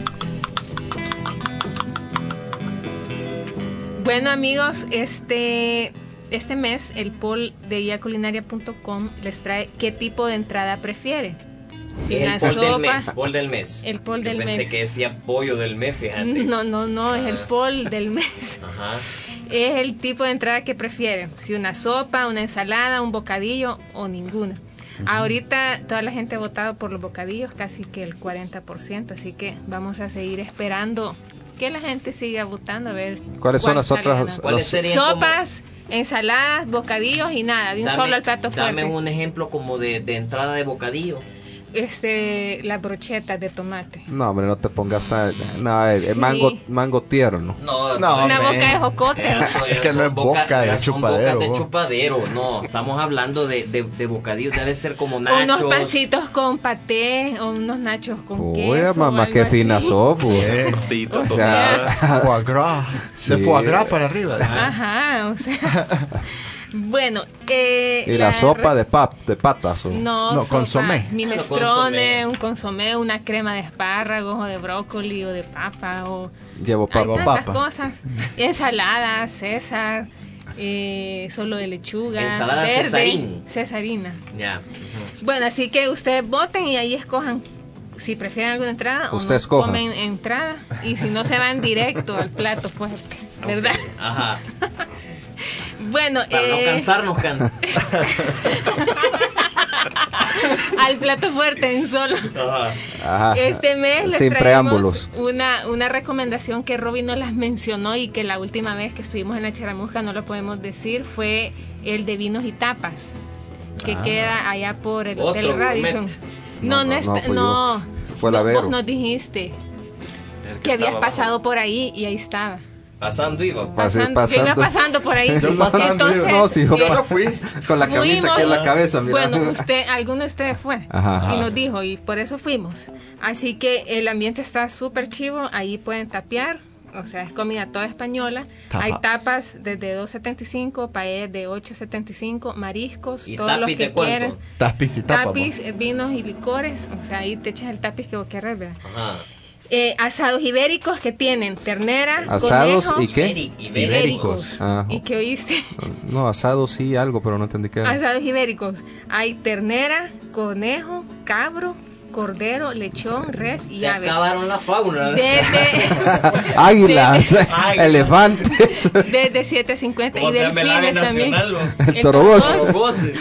Bueno, amigos, este este mes el poll de guía culinaria punto com les trae qué tipo de entrada prefiere. Si El una poll del sopa, mes, poll del mes. El poll Yo del pensé mes. que decía pollo del mes, fíjate. no, no, no, es el poll del mes. Ajá. Es el tipo de entrada que prefiere. Si una sopa, una ensalada, un bocadillo o ninguna. Ahorita toda la gente ha votado por los bocadillos, casi que el cuarenta por ciento, así que vamos a seguir esperando que la gente siga votando a ver ¿Cuáles son cuál las sale otras? ganando. ¿Cuáles los- serían como- Sopas, ensaladas, bocadillos y nada, de un Dame- solo al plato fuerte. Dame un ejemplo como de, de entrada de bocadillo. Este, las brochetas de tomate. No, hombre, no te pongas tan... No, el, el Sí. mango, mango tierno. No, No, Una hombre. boca de jocote. Eso, Es que eso, no es boca de son chupadero, bocas de vos. chupadero. No, estamos hablando de, de, de bocadillos. Debe ser como nachos. Unos pancitos con paté o unos nachos con queso. Uy, o mamá, algo qué así. fina sos, pues. Eh, Tortillita O tostada. sea, foie gras. Sí. De foie gras para arriba. ajá, o sea. Bueno, eh, Y la sopa de pap, de patas. ¿o? No, No, sopa, consomé. minestrone, consomé. un consomé, una crema de espárragos o de brócoli o de papa o Llevo hay papa. Llevo tantas papa. cosas. Ensaladas, César, eh, solo de lechuga, Ensalada verde, cesarín. cesarina. Ya. Bueno, así que ustedes voten y ahí escojan si prefieren alguna entrada o Usted no escoja. comen entrada y si no se van directo al plato fuerte, ¿verdad? Ajá. Bueno, Para no eh, cansarnos, can. al plato fuerte en solo. Ajá. Ajá. Este mes les Sin traemos preámbulos. una, una recomendación que Robin nos las mencionó y que la última vez que estuvimos en la Charamusca no lo podemos decir, fue el de vinos y tapas, que queda allá por el Otro Hotel Radisson. gourmet. No, No, no, no, está- no, fui no. yo. Fue la Vos- Vero. Vos nos dijiste El que habías estaba pasado por ahí y ahí estaba. Pasando iba. Pas- Pasando, pasando. que iba pasando por ahí. Yo pasando, Entonces, No, si yo eh, pa- con la camisa fuimos. aquí en la cabeza, mira. Bueno, usted, alguno de ustedes fue Ajá. y nos dijo y por eso fuimos. Así que el ambiente está súper chivo, ahí pueden tapear, o sea, es comida toda española. Tapas. Hay tapas desde dos setenta y cinco, paellas de ocho setenta y cinco, mariscos, ¿Y todos los tapis de que cuánto? quieran. Tapiz y tapa. Tapiz, eh, vinos y licores, o sea, ahí te echas el tapiz que vos querés, ¿verdad? Ajá. Eh, asados ibéricos que tienen ternera, ¿Asados conejo, y qué? Ibéric- ibéricos. Ah. ¿Y qué oíste? No, asado sí, algo, pero no entendí qué era. Asados ibéricos. Hay ternera, conejo, cabro, cordero, lechón, res y Se aves. acabaron la fauna. Desde, Águilas, Águilas. elefantes, desde siete cincuenta ¿Cómo y se llama el ave delfines también. nacional? bo? el toroboso, toroboso. Voces.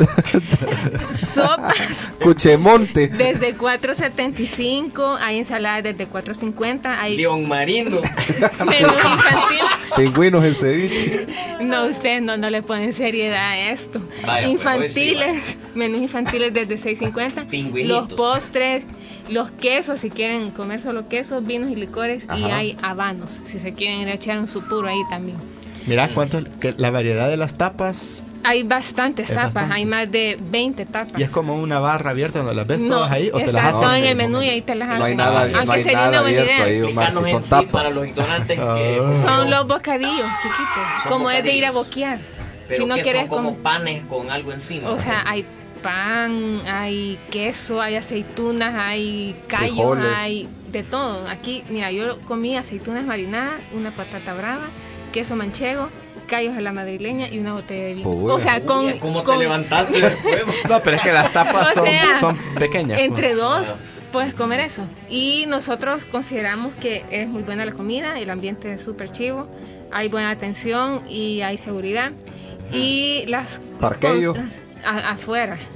Sopas cuchemonte, desde cuatro setenta y cinco. Hay ensaladas desde cuatro cincuenta. Hay León Marino. menú infantil. pingüinos en ceviche. No, ustedes no, no le ponen seriedad a esto. Vaya, pues, infantiles, menús infantiles desde seis cincuenta. Pingüinitos. Los postres, los quesos, si quieren comer solo quesos, vinos y licores. Y Ajá. hay habanos, si se quieren ir a echar un supuro ahí también. Mira cuánto es que la variedad de las tapas. Hay bastantes Es tapas, bastante. hay más de veinte tapas. Y es como una barra abierta donde las ves no, todas ahí o te está las todo haces. en el menú y ahí te las hacen. No hay nada, Aunque no hay sería nada una buena abierto idea. ahí, Omar, si Explícanos son en sí tapas. para los ignorantes que Ah. Son los bocadillos chiquitos, Son como es de ir a bocadillos. boquear. Pero si no que quieres son como comer- panes con algo encima. O sea, hay pan, hay queso, hay aceitunas, hay callos, Frijoles. hay de todo. Aquí, mira, yo comí aceitunas marinadas, una patata brava, queso manchego, callos a la madrileña y una botella de vino. Uy. O sea, con, Uy, ¿cómo con- te levantaste del juego? No, pero es que las tapas O son, sea, son pequeñas. entre pues. dos puedes comer eso. Y nosotros consideramos que es muy buena la comida, el ambiente es súper chivo, hay buena atención y hay seguridad. Y las Parqueo. contras- a- afuera.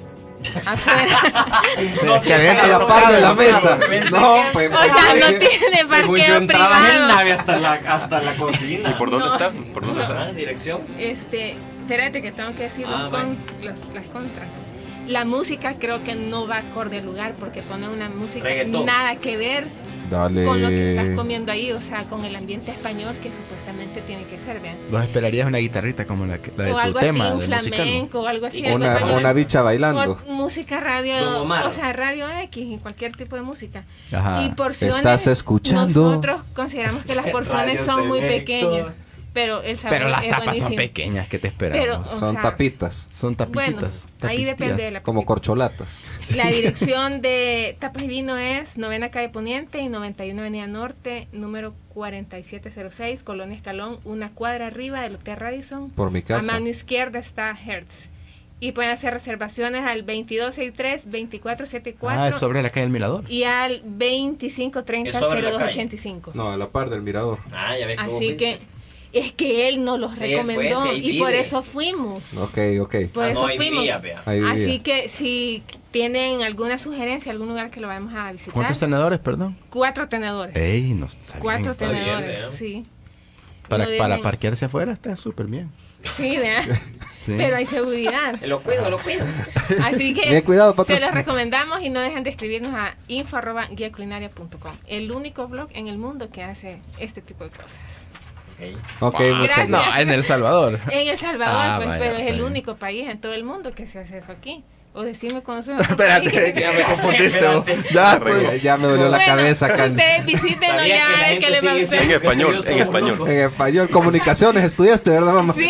afuera. No, que había A la par de la mesa. No, pues. O sea, no tiene Según yo parqueo entraba en el privado. nave hasta la, hasta la cocina. ¿Y por dónde No. está? ¿Por dónde Ah, está? dirección. Este, espérate que tengo que decir Ah, los bueno. con- los- las contras. La música creo que no va acorde al lugar porque pone una música Reggaetón. nada que ver Dale. con lo que estás comiendo ahí, o sea, con el ambiente español que supuestamente tiene que ser, vean. Vos esperarías una guitarrita como la, que- la de O tu algo tema, así, un del musical, ¿no? flamenco, o algo así. algo Una, español. una bicha bailando. O música radio, Don Omar. o sea, radio X y cualquier tipo de música. Ajá. Y porciones, ¿Estás escuchando? nosotros consideramos que las porciones Radio son muy Selecto. pequeñas, pero el sabor Pero las es tapas son buenísimo. pequeñas, ¿qué te Pero, esperamos? o Son sea, tapitas. Son tapititas. Bueno, ahí tapistías. depende de la Como tapita. corcholatas. La dirección de Tapas y Vino es novena Calle Poniente y noventa y uno Avenida Norte, número cuarenta y siete cero seis, Colonia Escalón, una cuadra arriba del Hotel Radisson. Por mi casa. A mano izquierda está Hertz. Y pueden hacer reservaciones al veintidós sesenta y tres, veinticuatro setenta y cuatro Ah, es sobre la calle del Mirador. y al veinticinco treinta, Es sobre la cero dos calle. ochenta y cinco. No, a la par del mirador. Ah, ya ves cómo Así fuiste. que es que él nos los Sí, él recomendó fue, sí, ahí y por vive. eso fuimos. Ok, ok. Por Ah, eso no, ahí fuimos. vivía, vea. Ahí vivía. Así que si tienen alguna sugerencia, algún lugar que lo vayamos a visitar. ¿Cuántos tenedores, perdón? Cuatro tenedores. Ey, no está Cuatro bien, está bien, tenedores, ¿verdad? sí. Para, No para deben- parquearse afuera está súper bien. Sí, ¿verdad? Sí. Pero hay seguridad. Lo cuido, lo cuido. Así que Bien, cuidado, patrón. se los recomendamos y no dejen de escribirnos a info arroba guía culinaria punto com, el único blog en el mundo que hace este tipo de cosas. Ok. Ok, Wow. muchas Gracias. No, en El Salvador. En El Salvador, Ah, pues, vaya, pero es está el bien. único país en todo el mundo que se hace eso aquí. O decime conoces otro Espérate, país. que ya me confundiste. vos. Espérate. Ya Ya, estoy. ya me dolió la Bueno, cabeza acá. En, ustedes visítenos Sabía que la ya, gente que les va a sigue gustar. En español, Estamos en español. locos. en español, comunicaciones estudiaste, ¿verdad, mamá? Sí.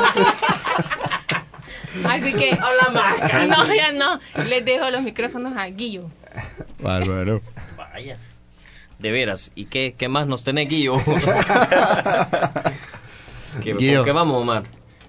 Así que Habla más, Candy. no, ya no. Les dejo los micrófonos a Guillo. Bárbaro. Vaya. De veras. ¿Y qué, qué más nos tenés, Guillo? ¿Qué, Guillo. ¿Con qué vamos, Omar?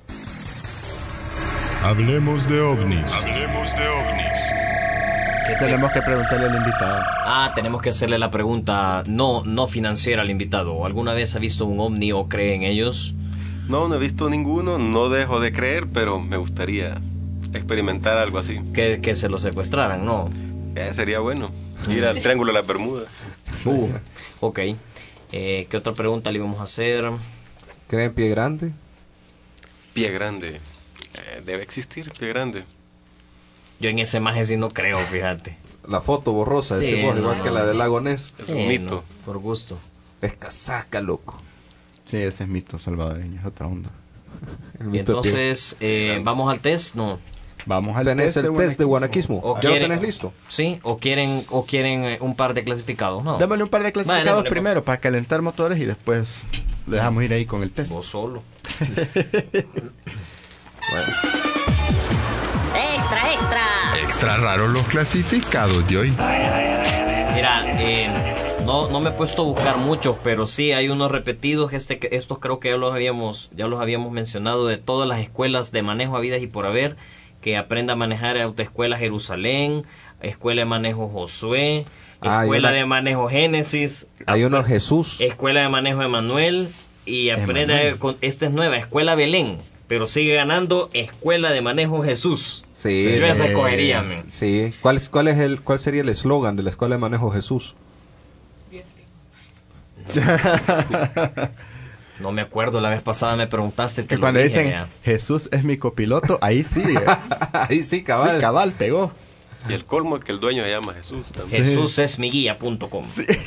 Hablemos de ovnis. Hablemos de ovnis. ¿Qué tenemos que preguntarle al invitado? Ah, tenemos que hacerle la pregunta no, no financiera al invitado. ¿Alguna vez ha visto un ovni o cree en ellos? No, no he visto ninguno, no dejo de creer, pero me gustaría experimentar algo así. Que, que se lo secuestraran, ¿no? Eh, sería bueno. Ir al Triángulo de las Bermudas. Uh, ok. Eh, ¿Qué otra pregunta le íbamos a hacer? ¿Creen pie grande? Pie grande. Eh, debe existir pie grande. Yo en ese maje sí no creo, fíjate. La foto borrosa, Sí, decimos, no. igual que la del lago Ness. Es Sí, un mito. no, por gusto. Es casaca, loco. Sí, ese es mito salvadoreño, es otra onda. El Y mito de pie. entonces, eh, ¿vamos al test? No. Vamos al Tenés el test de guanaquismo. guanaquismo. ¿O ¿Ya lo quieren- tenés listo? ¿Sí? ¿O quieren, o quieren eh, un par de clasificados? No. Démosle un par de clasificados Vale, démosle, primero para calentar motores y después le dejamos ir ahí con el test. Vos solo. Extra, extra. Extra raro los clasificados de hoy. Mira, eh, no, no me he puesto a buscar muchos, pero sí hay unos repetidos. Este, que- estos creo que ya los habíamos, ya los habíamos mencionado, de todas las escuelas de manejo habidas y por haber, que aprenda a manejar Autoescuela Jerusalén, Escuela de Manejo Josué, Ah, hay Escuela una- de Manejo Génesis, Hay uno Jesús. Escuela de Manejo Emanuel y aprenda Emanuel. con, esta es nueva, Escuela Belén, pero sigue ganando Escuela de Manejo Jesús. Sí. Yo esa Eh, escogería, men. Sí. ¿Cuál, es, cuál, es el, ¿Cuál sería el eslogan de la Escuela de Manejo Jesús? No me acuerdo, la vez pasada me preguntaste. te Que lo cuando dije, dicen vea. Jesús es mi copiloto, ahí sí, eh. Ahí sí, cabal. Sí, cabal, pegó. Y el colmo es que el dueño se llama Jesús también. Jesús es mi guía punto com.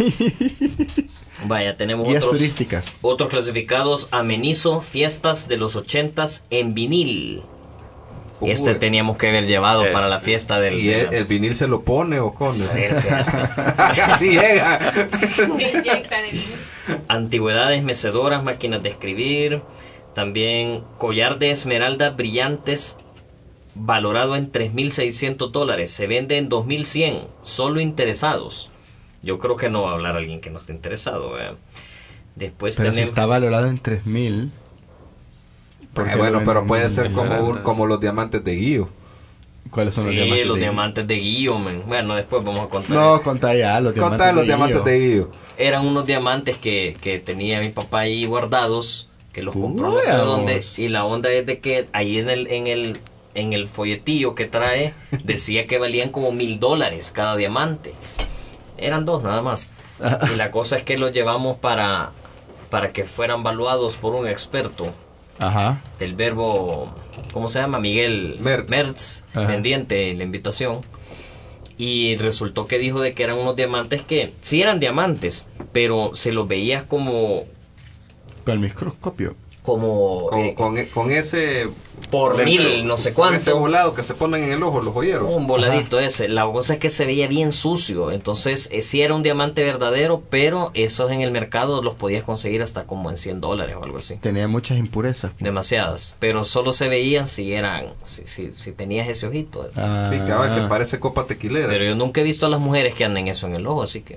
Vaya, tenemos Guías otros, turísticas. otros clasificados. Amenizo, fiestas de los ochentas en vinil. Uy. Este teníamos que haber llevado Eh. para la fiesta del... ¿Y el, el vinil se lo pone o con? A ver, fíjate. Así llega. Inyecta de mí. Antigüedades mecedoras, máquinas de escribir. También collar de esmeralda brillantes valorado en tres mil seiscientos dólares. Se vende en dos mil cien. Solo interesados. Yo creo que no va a hablar alguien que no esté interesado. ¿Verdad? Después Pero si tenemos... está valorado en tres mil. Eh, bueno, pero puede ser como, un- como los diamantes de Guío. ¿Cuáles son Sí, los diamantes? los de- diamantes de Guillo, men. Bueno, después vamos a contar. No, eso. contá ya, los diamantes Contá los de diamantes Guillo. de Guío. Eran unos diamantes que, que tenía mi papá ahí guardados, que los compró no sé Veamos. dónde. Y la onda es de que ahí en el, en el, en el folletillo que trae decía que valían como mil dólares cada diamante. Eran dos nada más. Y la cosa es que los llevamos para, para que fueran evaluados por un experto. Ajá. Del verbo, ¿cómo se llama? Miguel Mertz, Mertz pendiente en la invitación. Y resultó que dijo de que eran unos diamantes que sí eran diamantes, pero se los veías como Con el microscopio. como Con, eh, con, con ese... por con mil, ese- no sé con cuánto. ese volado que se ponen en el ojo, los joyeros. Un voladito ese. La cosa es que se veía bien sucio. Entonces, eh, sí era un diamante verdadero, pero esos en el mercado los podías conseguir hasta como en cien dólares o algo así. Tenía muchas impurezas. Demasiadas. Pero solo se veían si eran, si, si, si tenías ese ojito. Ah. Sí, cabal, que parece copa tequilera. Pero yo nunca he visto a las mujeres que anden eso en el ojo, así que...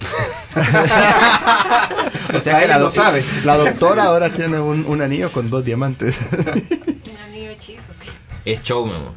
O sea que Ahí la, lo do- sabe. la doctora ahora tiene un, un anillo con dos diamantes. Un anillo hechizo. Es show, mi amor.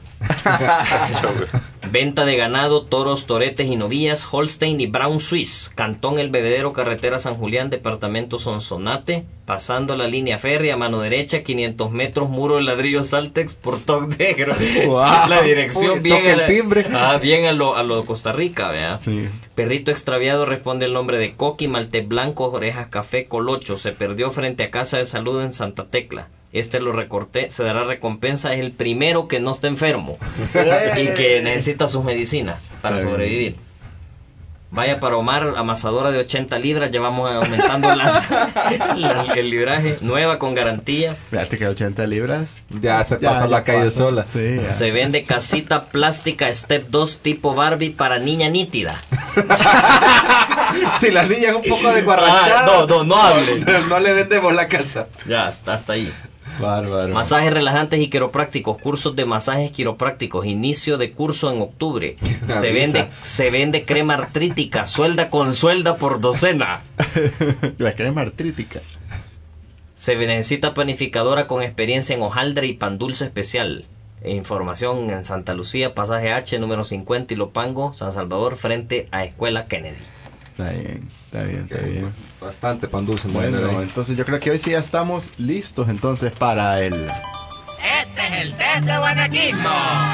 Venta de ganado, toros, toretes y novillas, Holstein y Brown Swiss. Cantón El Bebedero, carretera San Julián, departamento Sonsonate. Pasando la línea férrea, mano derecha, quinientos metros, muro de ladrillo Saltex, Portón Negro. Wow. La dirección Uy, bien toca a, el la- timbre. ah, bien a lo, a lo Costa Rica, ¿verdad? Sí. Perrito extraviado responde el nombre de Coqui, Maltés Blanco, Orejas Café, Colocho. Se perdió frente a Casa de Salud en Santa Tecla. Este lo recorté, se dará recompensa. Es el primero que no está enfermo y que necesita sus medicinas para sobrevivir. Vaya para Omar, amasadora de ochenta libras, ya vamos aumentando las- la- el libraje. Nueva con garantía. Fíjate que ochenta libras. Ya se Ya, pasa ya la calle pasa. sola. Sí, ya. Se vende casita plástica Step dos tipo Barbie para niña nítida. Si la niña es un poco desguarrachada, Ah, no, no, no hable. no, no le vendemos la casa. Ya, hasta, hasta ahí. Bárbaro. Masajes relajantes y quiroprácticos, cursos de masajes quiroprácticos, inicio de curso en octubre. Se Avisa. vende, se vende crema artrítica, suelda con suelda por docena. La crema artrítica. Se necesita panificadora con experiencia en hojaldre y pan dulce especial. E información en Santa Lucía, pasaje H, número cincuenta, Ilopango, San Salvador, frente a Escuela Kennedy. Está bien, está bien, está bien. Bastante pan dulce. me venden Bueno, ahí. entonces yo creo que hoy sí ya estamos listos entonces para el... Este es el test de guanaquismo.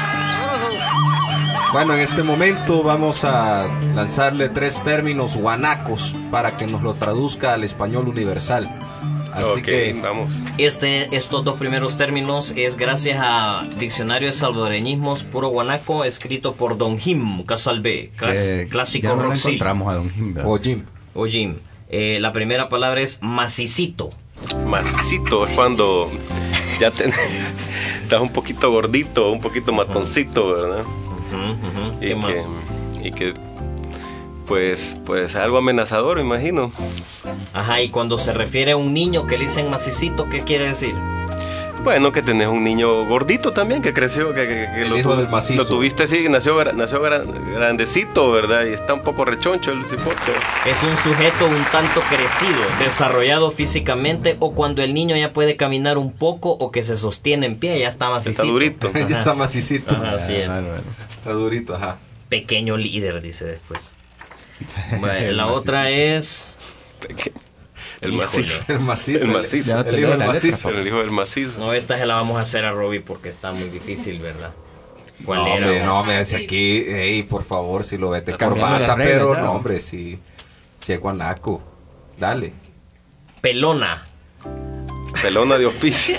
Bueno, en este momento vamos a lanzarle tres términos guanacos para que nos lo traduzca al español universal. Así Ok, que vamos. Este, estos dos primeros términos es gracias a Diccionario de Salvadoreñismos Puro Guanaco, escrito por Don Jim Casalvé, clas- eh, clásico ya no lo Roxy. encontramos a Don Jim, ¿verdad? o Jim. O Jim. Eh, la primera palabra es macicito. Macicito es cuando ya te, estás un poquito gordito, un poquito matoncito, ¿verdad? Ujú, ujú. Y ¿Qué más? que, y que pues, pues algo amenazador, me imagino. Ajá, y cuando se refiere a un niño que le dicen macicito, ¿qué quiere decir? Bueno, que tenés un niño gordito también, que creció, que, que- que El lo, hijo tu- del macizo. lo tuviste así, nació, gra- nació gran- grandecito, ¿verdad? Y está un poco rechoncho el cipote. Es un sujeto un tanto crecido, desarrollado físicamente, o cuando el niño ya puede caminar un poco o que se sostiene en pie, ya está macicito. Está durito. Ya está macicito. Ajá, así es. Ah, bueno. Está durito, ajá. Pequeño líder, dice después. Bueno, El la macizo. otra es... El Híjole. macizo. El macizo. El macizo. Ya no te El hijo leo del la letra, macizo. El hijo del macizo. No, esta se la vamos a hacer a Robbie porque está muy difícil, ¿verdad? ¿Cuál No, era? hombre, no, me dice aquí, ey, por favor, si lo vete Está cambiando corbata, las reglas, pero ya. no, hombre, si, si es guanaco. Dale. Pelona. Pelona de hospicio.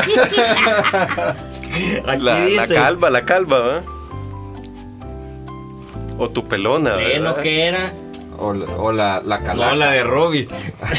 Aquí La, la dice... calva, la calva, ¿verdad? O tu pelona, Bueno, ¿verdad? que era... O, la- o la, la calaca. No, la de Robbie.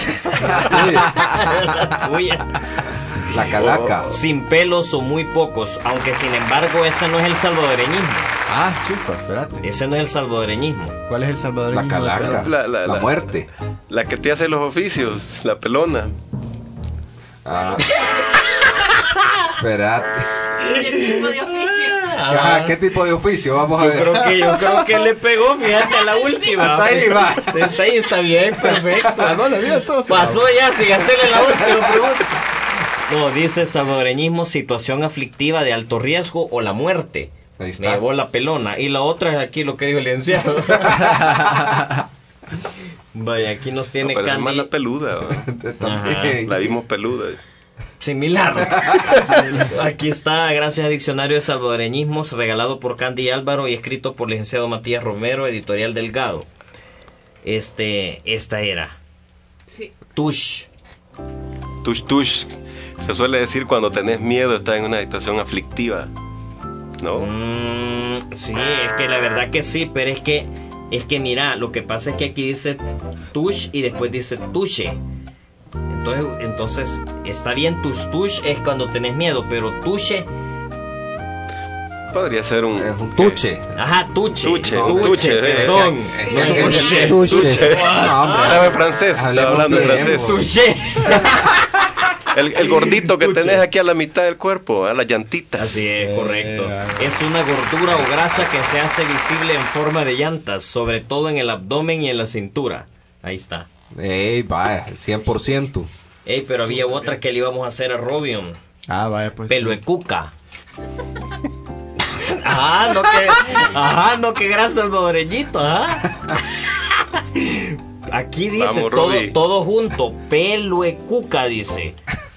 La tuya. La calaca. Sin pelos o muy pocos, aunque sin embargo ese no es el salvadoreñismo. Ah, chispa, espérate. Ese no es el salvadoreñismo. ¿Cuál es el salvadoreño? La calaca. La- La, la- la- muerte. La que te hace los oficios, la pelona. Ah. Espérate. ¿Qué tipo de oficio? Ajá, ¿qué tipo de oficio? Vamos a Yo ver. creo que, yo creo que le pegó, fíjate, a la última. Hasta ahí va. Hasta ahí está bien, perfecto. Ah, no, la vida todo se Pasó ya sin hacerle la última pregunta. No, dice salvadoreñismo, situación aflictiva de alto riesgo o la muerte. Ahí está. Me llevó la pelona. Y la otra es aquí lo que dijo el licenciado. Vaya, aquí nos No, tiene pero es más Candy. la peluda, ¿verdad? También. La vimos peluda. Similar. Aquí está, gracias a Diccionario de Salvadoreñismos, regalado por Candy Álvaro y escrito por el licenciado Matías Romero, editorial Delgado. Este, esta era. Sí. Tush. Tush tush. Se suele decir cuando tenés miedo, estás en una situación aflictiva, ¿no? Mm, sí, es que la verdad que sí, pero es que, es que mira, lo que pasa es que aquí dice tush y después dice tushe. Entonces, entonces está bien, tus tush es cuando tenés miedo, pero tushe... Podría ser un... Es un tuche. Ajá, tuche. Tuche, No, un tuche, perdón. eh, No, eh, tuche. eh, Tuche. No, hombre. Estaba en francés, estaba Hablemos hablando en bien, francés. Tuche. El, el gordito que tenés aquí a la mitad del cuerpo, a las llantitas. Así es, correcto. Eh, Es una gordura o grasa que se hace visible en forma de llantas, sobre todo en el abdomen y en la cintura. Ahí está. Ey, vaya, cien por ciento. Ey, pero había otra que le íbamos a hacer a Robion. Ah, vaya, pues. Pelo de cuca. Ajá, no que, ajá, no que grasa el moreñito, ajá. Aquí dice Vamos, todo, Roby. todo junto, pelo de cuca dice.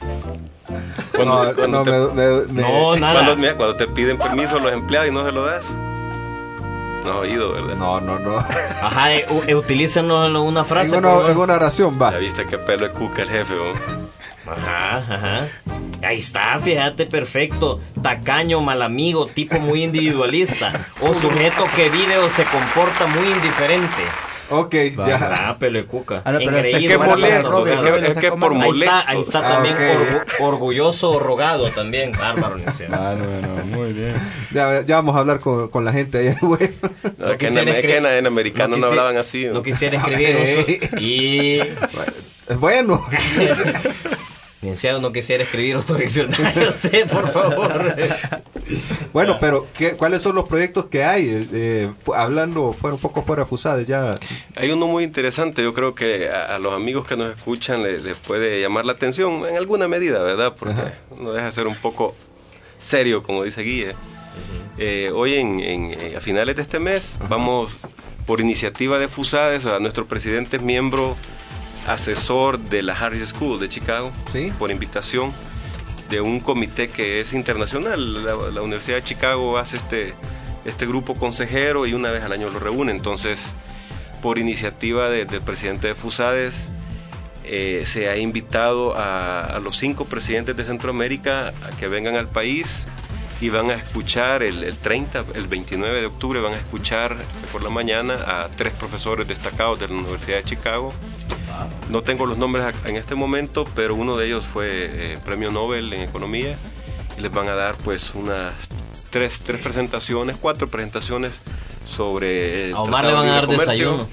Cuando, No, cuando no, te, me, me- me- No, nada. cuando, mira, cuando te piden permiso los empleados y no se lo das. No has oído, ¿verdad? no, no, no. Ajá, eh, u- eh, utilícenos en una frase. En por una, favor. en una oración, Ya va. viste qué pelo de cuca el jefe, ¿no? Ajá, ajá. Ahí está, fíjate, perfecto. Tacaño, mal amigo, tipo muy individualista. O sujeto que vive o se comporta muy indiferente. Ok, ya. Ah, pelo de cuca. Ah, no, pero Engreído, es que malas molesto, arrogadas. es que- es que por Ahí molesto. está, ahí está Ah, también ok. orgu- orgulloso o rogado también. Bárbaro, Liceo. Ah, no, no, muy bien. Ya, ya vamos a hablar con, con la gente allá, güey. No, No es que en, quisiera es que en, escri- en americano no, quisi- hablaban así. ¿no? No quisiera escribir un su- y... Es bueno. Licenciado, no quisiera escribir otro diccionario, sí, por favor. Bueno, pero ¿qué, ¿cuáles son los proyectos que hay? Eh, eh, fu- hablando fuera un poco fuera de Fusades, ya. Hay uno muy interesante, yo creo que a, a los amigos que nos escuchan les le puede llamar la atención en alguna medida, ¿verdad? Porque Ajá. no deja de ser un poco serio, como dice Guille. Eh, hoy, en, en- eh, a finales de este mes, vamos, por iniciativa de Fusades, a nuestro presidente es miembro asesor de la Harris School de Chicago, Sí. por invitación de un comité que es internacional. La, la Universidad de Chicago hace este, este grupo consejero y una vez al año lo reúne. Entonces, por iniciativa de- del presidente de Fusades, eh, se ha invitado a, a los cinco presidentes de Centroamérica a que vengan al país y van a escuchar el, el treinta, el veintinueve de octubre, van a escuchar por la mañana a tres profesores destacados de la Universidad de Chicago. No tengo los nombres ac- en este momento, pero uno de ellos fue eh, premio Nobel en Economía y les van a dar pues unas tres, tres presentaciones, cuatro presentaciones sobre el A Omar le Tratado van a de dar Libre Comercio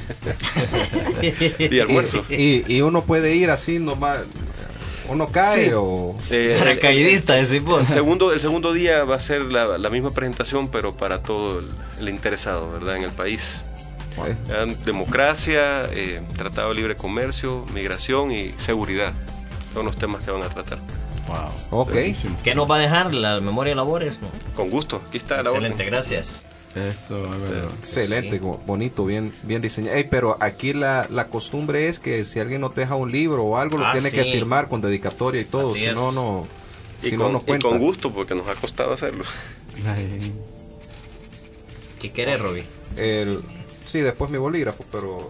desayuno. y almuerzo. Y, y uno puede ir así nomás. Uno cae Sí. o. Eh, el- Paracaidista, decís vos. El segundo, el segundo día va a ser la, la misma presentación, pero para todo el, el interesado, ¿verdad? En el país. Eh, Eh, Democracia, eh, Tratado de Libre Comercio, Migración y Seguridad. Son los temas que van a tratar. Wow. Ok. Buenísimo. ¿Qué nos va a dejar la memoria de labores? ¿No? Con gusto, aquí está la Excelente, orden. gracias. Eso, Álvaro. Excelente, Sí. como bonito, bien, bien diseñado. Ey, pero aquí la, la costumbre es que si alguien nos deja un libro o algo, lo Ah, tiene sí. que firmar con dedicatoria y todo. Así Si es. no, no. Y, Si con, no, no y cuenta. con gusto, porque nos ha costado hacerlo. Ay, ¿Qué quieres, Roby? El, sí, después mi bolígrafo, pero.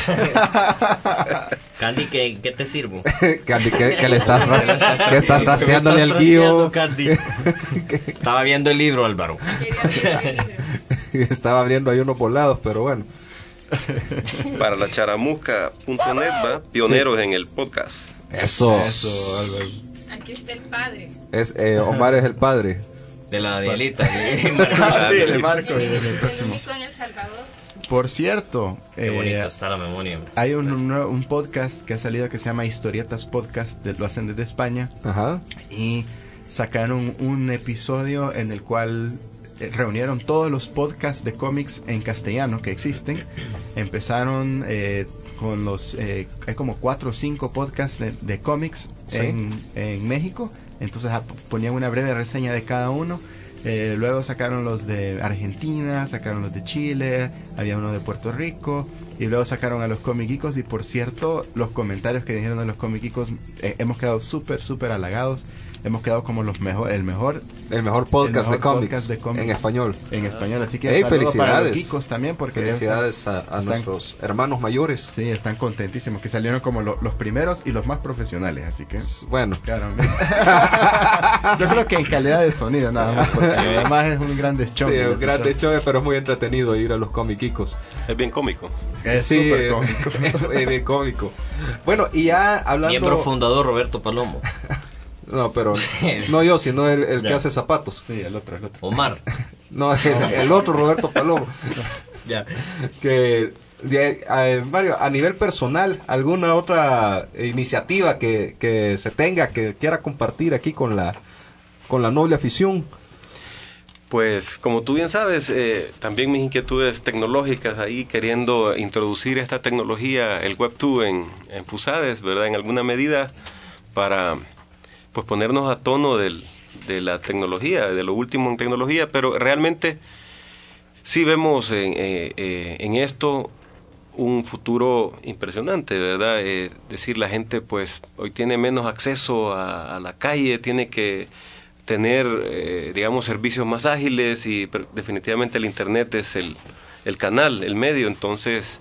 Candy, ¿qué, qué te sirvo? Candy, que, que le estás, ras- que estás trasteándole al guío. Candy. Estaba viendo el libro, Álvaro. Estaba abriendo ahí unos volados, pero bueno. Para la charamusca punto net, ¿va? Pioneros en el podcast. Eso. Eso, Álvaro. Aquí está el padre. Es, eh, Omar es el padre. De la Danielita. Ah, sí, le marco El, en el el próximo. único en El Salvador. Por cierto, Qué eh, bonita está la memoria. hay un, un, nuevo- un podcast que ha salido que se llama Historietas Podcast, de- lo hacen desde España, Ajá. y sacaron un episodio en el cual eh, reunieron todos los podcasts de cómics en castellano que existen. Empezaron eh, con los, eh, hay como cuatro o cinco podcasts de, de cómics Sí. en, en México, entonces ah, ponían una breve reseña de cada uno. Eh, luego sacaron los de Argentina, sacaron los de Chile, había uno de Puerto Rico, y luego sacaron a los Comic Geekos. Y por cierto, los comentarios que dijeron de los Comic Geekos, eh, hemos quedado súper, súper halagados. Hemos quedado como los mejor, el mejor el mejor podcast, el mejor de, cómics, podcast de cómics en español. En español, así que hey, saludo felicidades para los geekos también, porque felicidades están, a, a están, nuestros hermanos mayores. Sí, están contentísimos, que salieron como lo, los primeros y los más profesionales, así que bueno. Yo creo que en calidad de sonido nada más, porque además es un gran show. Sí, un gran show, pero es muy entretenido ir a los Comic Geekos. Es bien cómico. Es sí, súper cómico. Es bien cómico. Bueno, y ya hablando... Miembro fundador Roberto Palomo. No, pero no yo, sino el, el que hace zapatos. Sí, el otro, el otro. Omar. No, es el, el otro Roberto Palomo. Ya. Que, de, a, Mario, a nivel personal, ¿alguna otra iniciativa que, que se tenga, que quiera compartir aquí con la, con la noble afición? Pues como tú bien sabes, eh, también mis inquietudes tecnológicas ahí queriendo introducir esta tecnología, el Web dos en, en Fusades, ¿verdad? En alguna medida para pues ponernos a tono del, de la tecnología, de lo último en tecnología, pero realmente sí vemos en, eh, eh, en esto un futuro impresionante, ¿verdad? Es eh, decir, la gente pues hoy tiene menos acceso a, a la calle, tiene que tener, eh, digamos, servicios más ágiles y definitivamente el Internet es el, el canal, el medio, entonces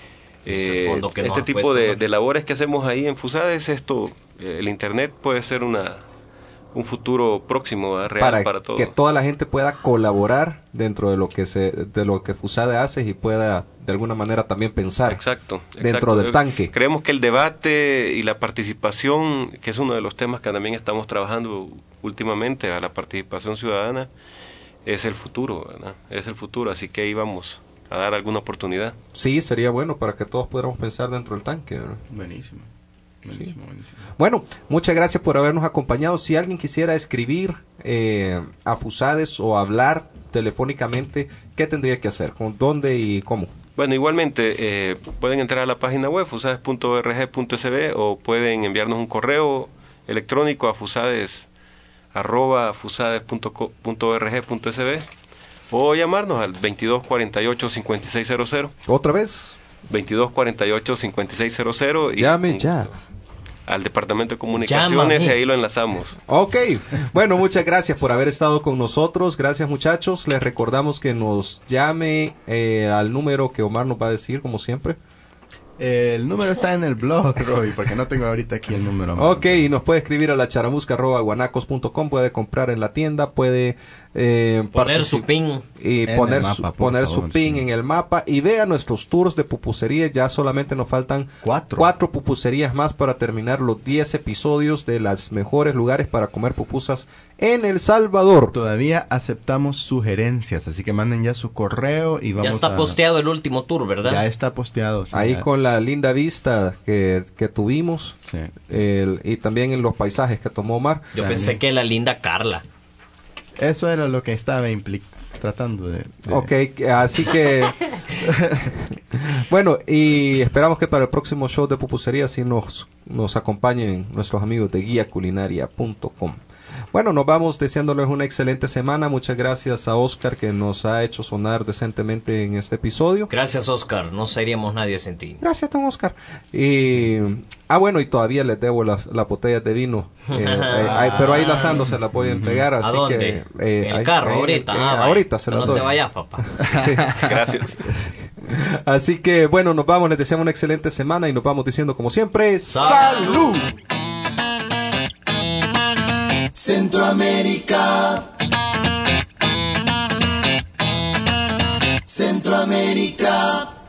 eh, este tipo puesto, de, ¿no? de labores que hacemos ahí en Fusades, esto, eh, el Internet puede ser una un futuro próximo, ¿verdad? Real para, para todos. Que toda la gente pueda colaborar dentro de lo que se de lo que Fusade hace y pueda de alguna manera también pensar exacto, dentro exacto. del tanque. Creemos que el debate y la participación, que es uno de los temas que también estamos trabajando últimamente, a la participación ciudadana, es el futuro, ¿verdad? Es el futuro, así que ahí vamos a dar alguna oportunidad. Sí, sería bueno para que todos pudiéramos pensar dentro del tanque, ¿verdad? Buenísimo. Buenísimo, sí. buenísimo. Bueno, muchas gracias por habernos acompañado. Si alguien quisiera escribir eh, a Fusades o hablar telefónicamente, ¿qué tendría que hacer? ¿Con dónde y cómo? Bueno, igualmente eh, pueden entrar a la página web fusades punto org punto s b o pueden enviarnos un correo electrónico a fusades arroba fusades punto org punto s b o llamarnos al veintidós cuarenta y ocho cincuenta y seis cero cero. ¿Otra vez? veintidós cuarenta y ocho cincuenta y seis cero cero. Llame ya. Al Departamento de Comunicaciones. Llámame. Y ahí lo enlazamos. Ok, bueno, muchas gracias por haber estado con nosotros. Gracias, muchachos. Les recordamos que nos llame eh, al número que Omar nos va a decir, como siempre. El número está en el blog, Roy, porque no tengo ahorita aquí el número. Ok, y nos puede escribir a la charamusca arroba guanacos punto com, puede comprar en la tienda, puede eh, poner su pin y poner mapa, su, poner favor, su pin sí. en el mapa y vea nuestros tours de pupusería. Ya solamente nos faltan cuatro, cuatro pupuserías más para terminar los diez episodios de los mejores lugares para comer pupusas en El Salvador. Todavía aceptamos sugerencias, así que manden ya su correo y vamos a... Ya está a... posteado el último tour, ¿verdad? Ya está posteado. Sí, ahí ya. Con la linda vista que, que tuvimos sí. el, y también en los paisajes que tomó Omar. Yo también. pensé que la linda Carla. Eso era lo que estaba impli- tratando de, de... Ok, así que... bueno, y esperamos que para el próximo show de pupusería sí nos, nos acompañen nuestros amigos de guía culinaria punto com. Bueno, nos vamos deseándoles una excelente semana. Muchas gracias a Oscar que nos ha hecho sonar decentemente en este episodio. Gracias, Oscar. No seríamos nadie sin ti. Gracias, don Oscar. Y, ah, bueno, y todavía les debo las, las botellas de vino. Eh, eh, eh, pero ahí las ando, se las voy a entregar. Así ¿A dónde? Que, eh, en el ahí, carro, ahí, ahorita. Eh, ah, ahorita se las no doy. No te vayas, papá. Sí. Gracias. Así que, bueno, nos vamos. Les deseamos una excelente semana y nos vamos diciendo, como siempre, ¡salud! Centroamérica, Centroamérica.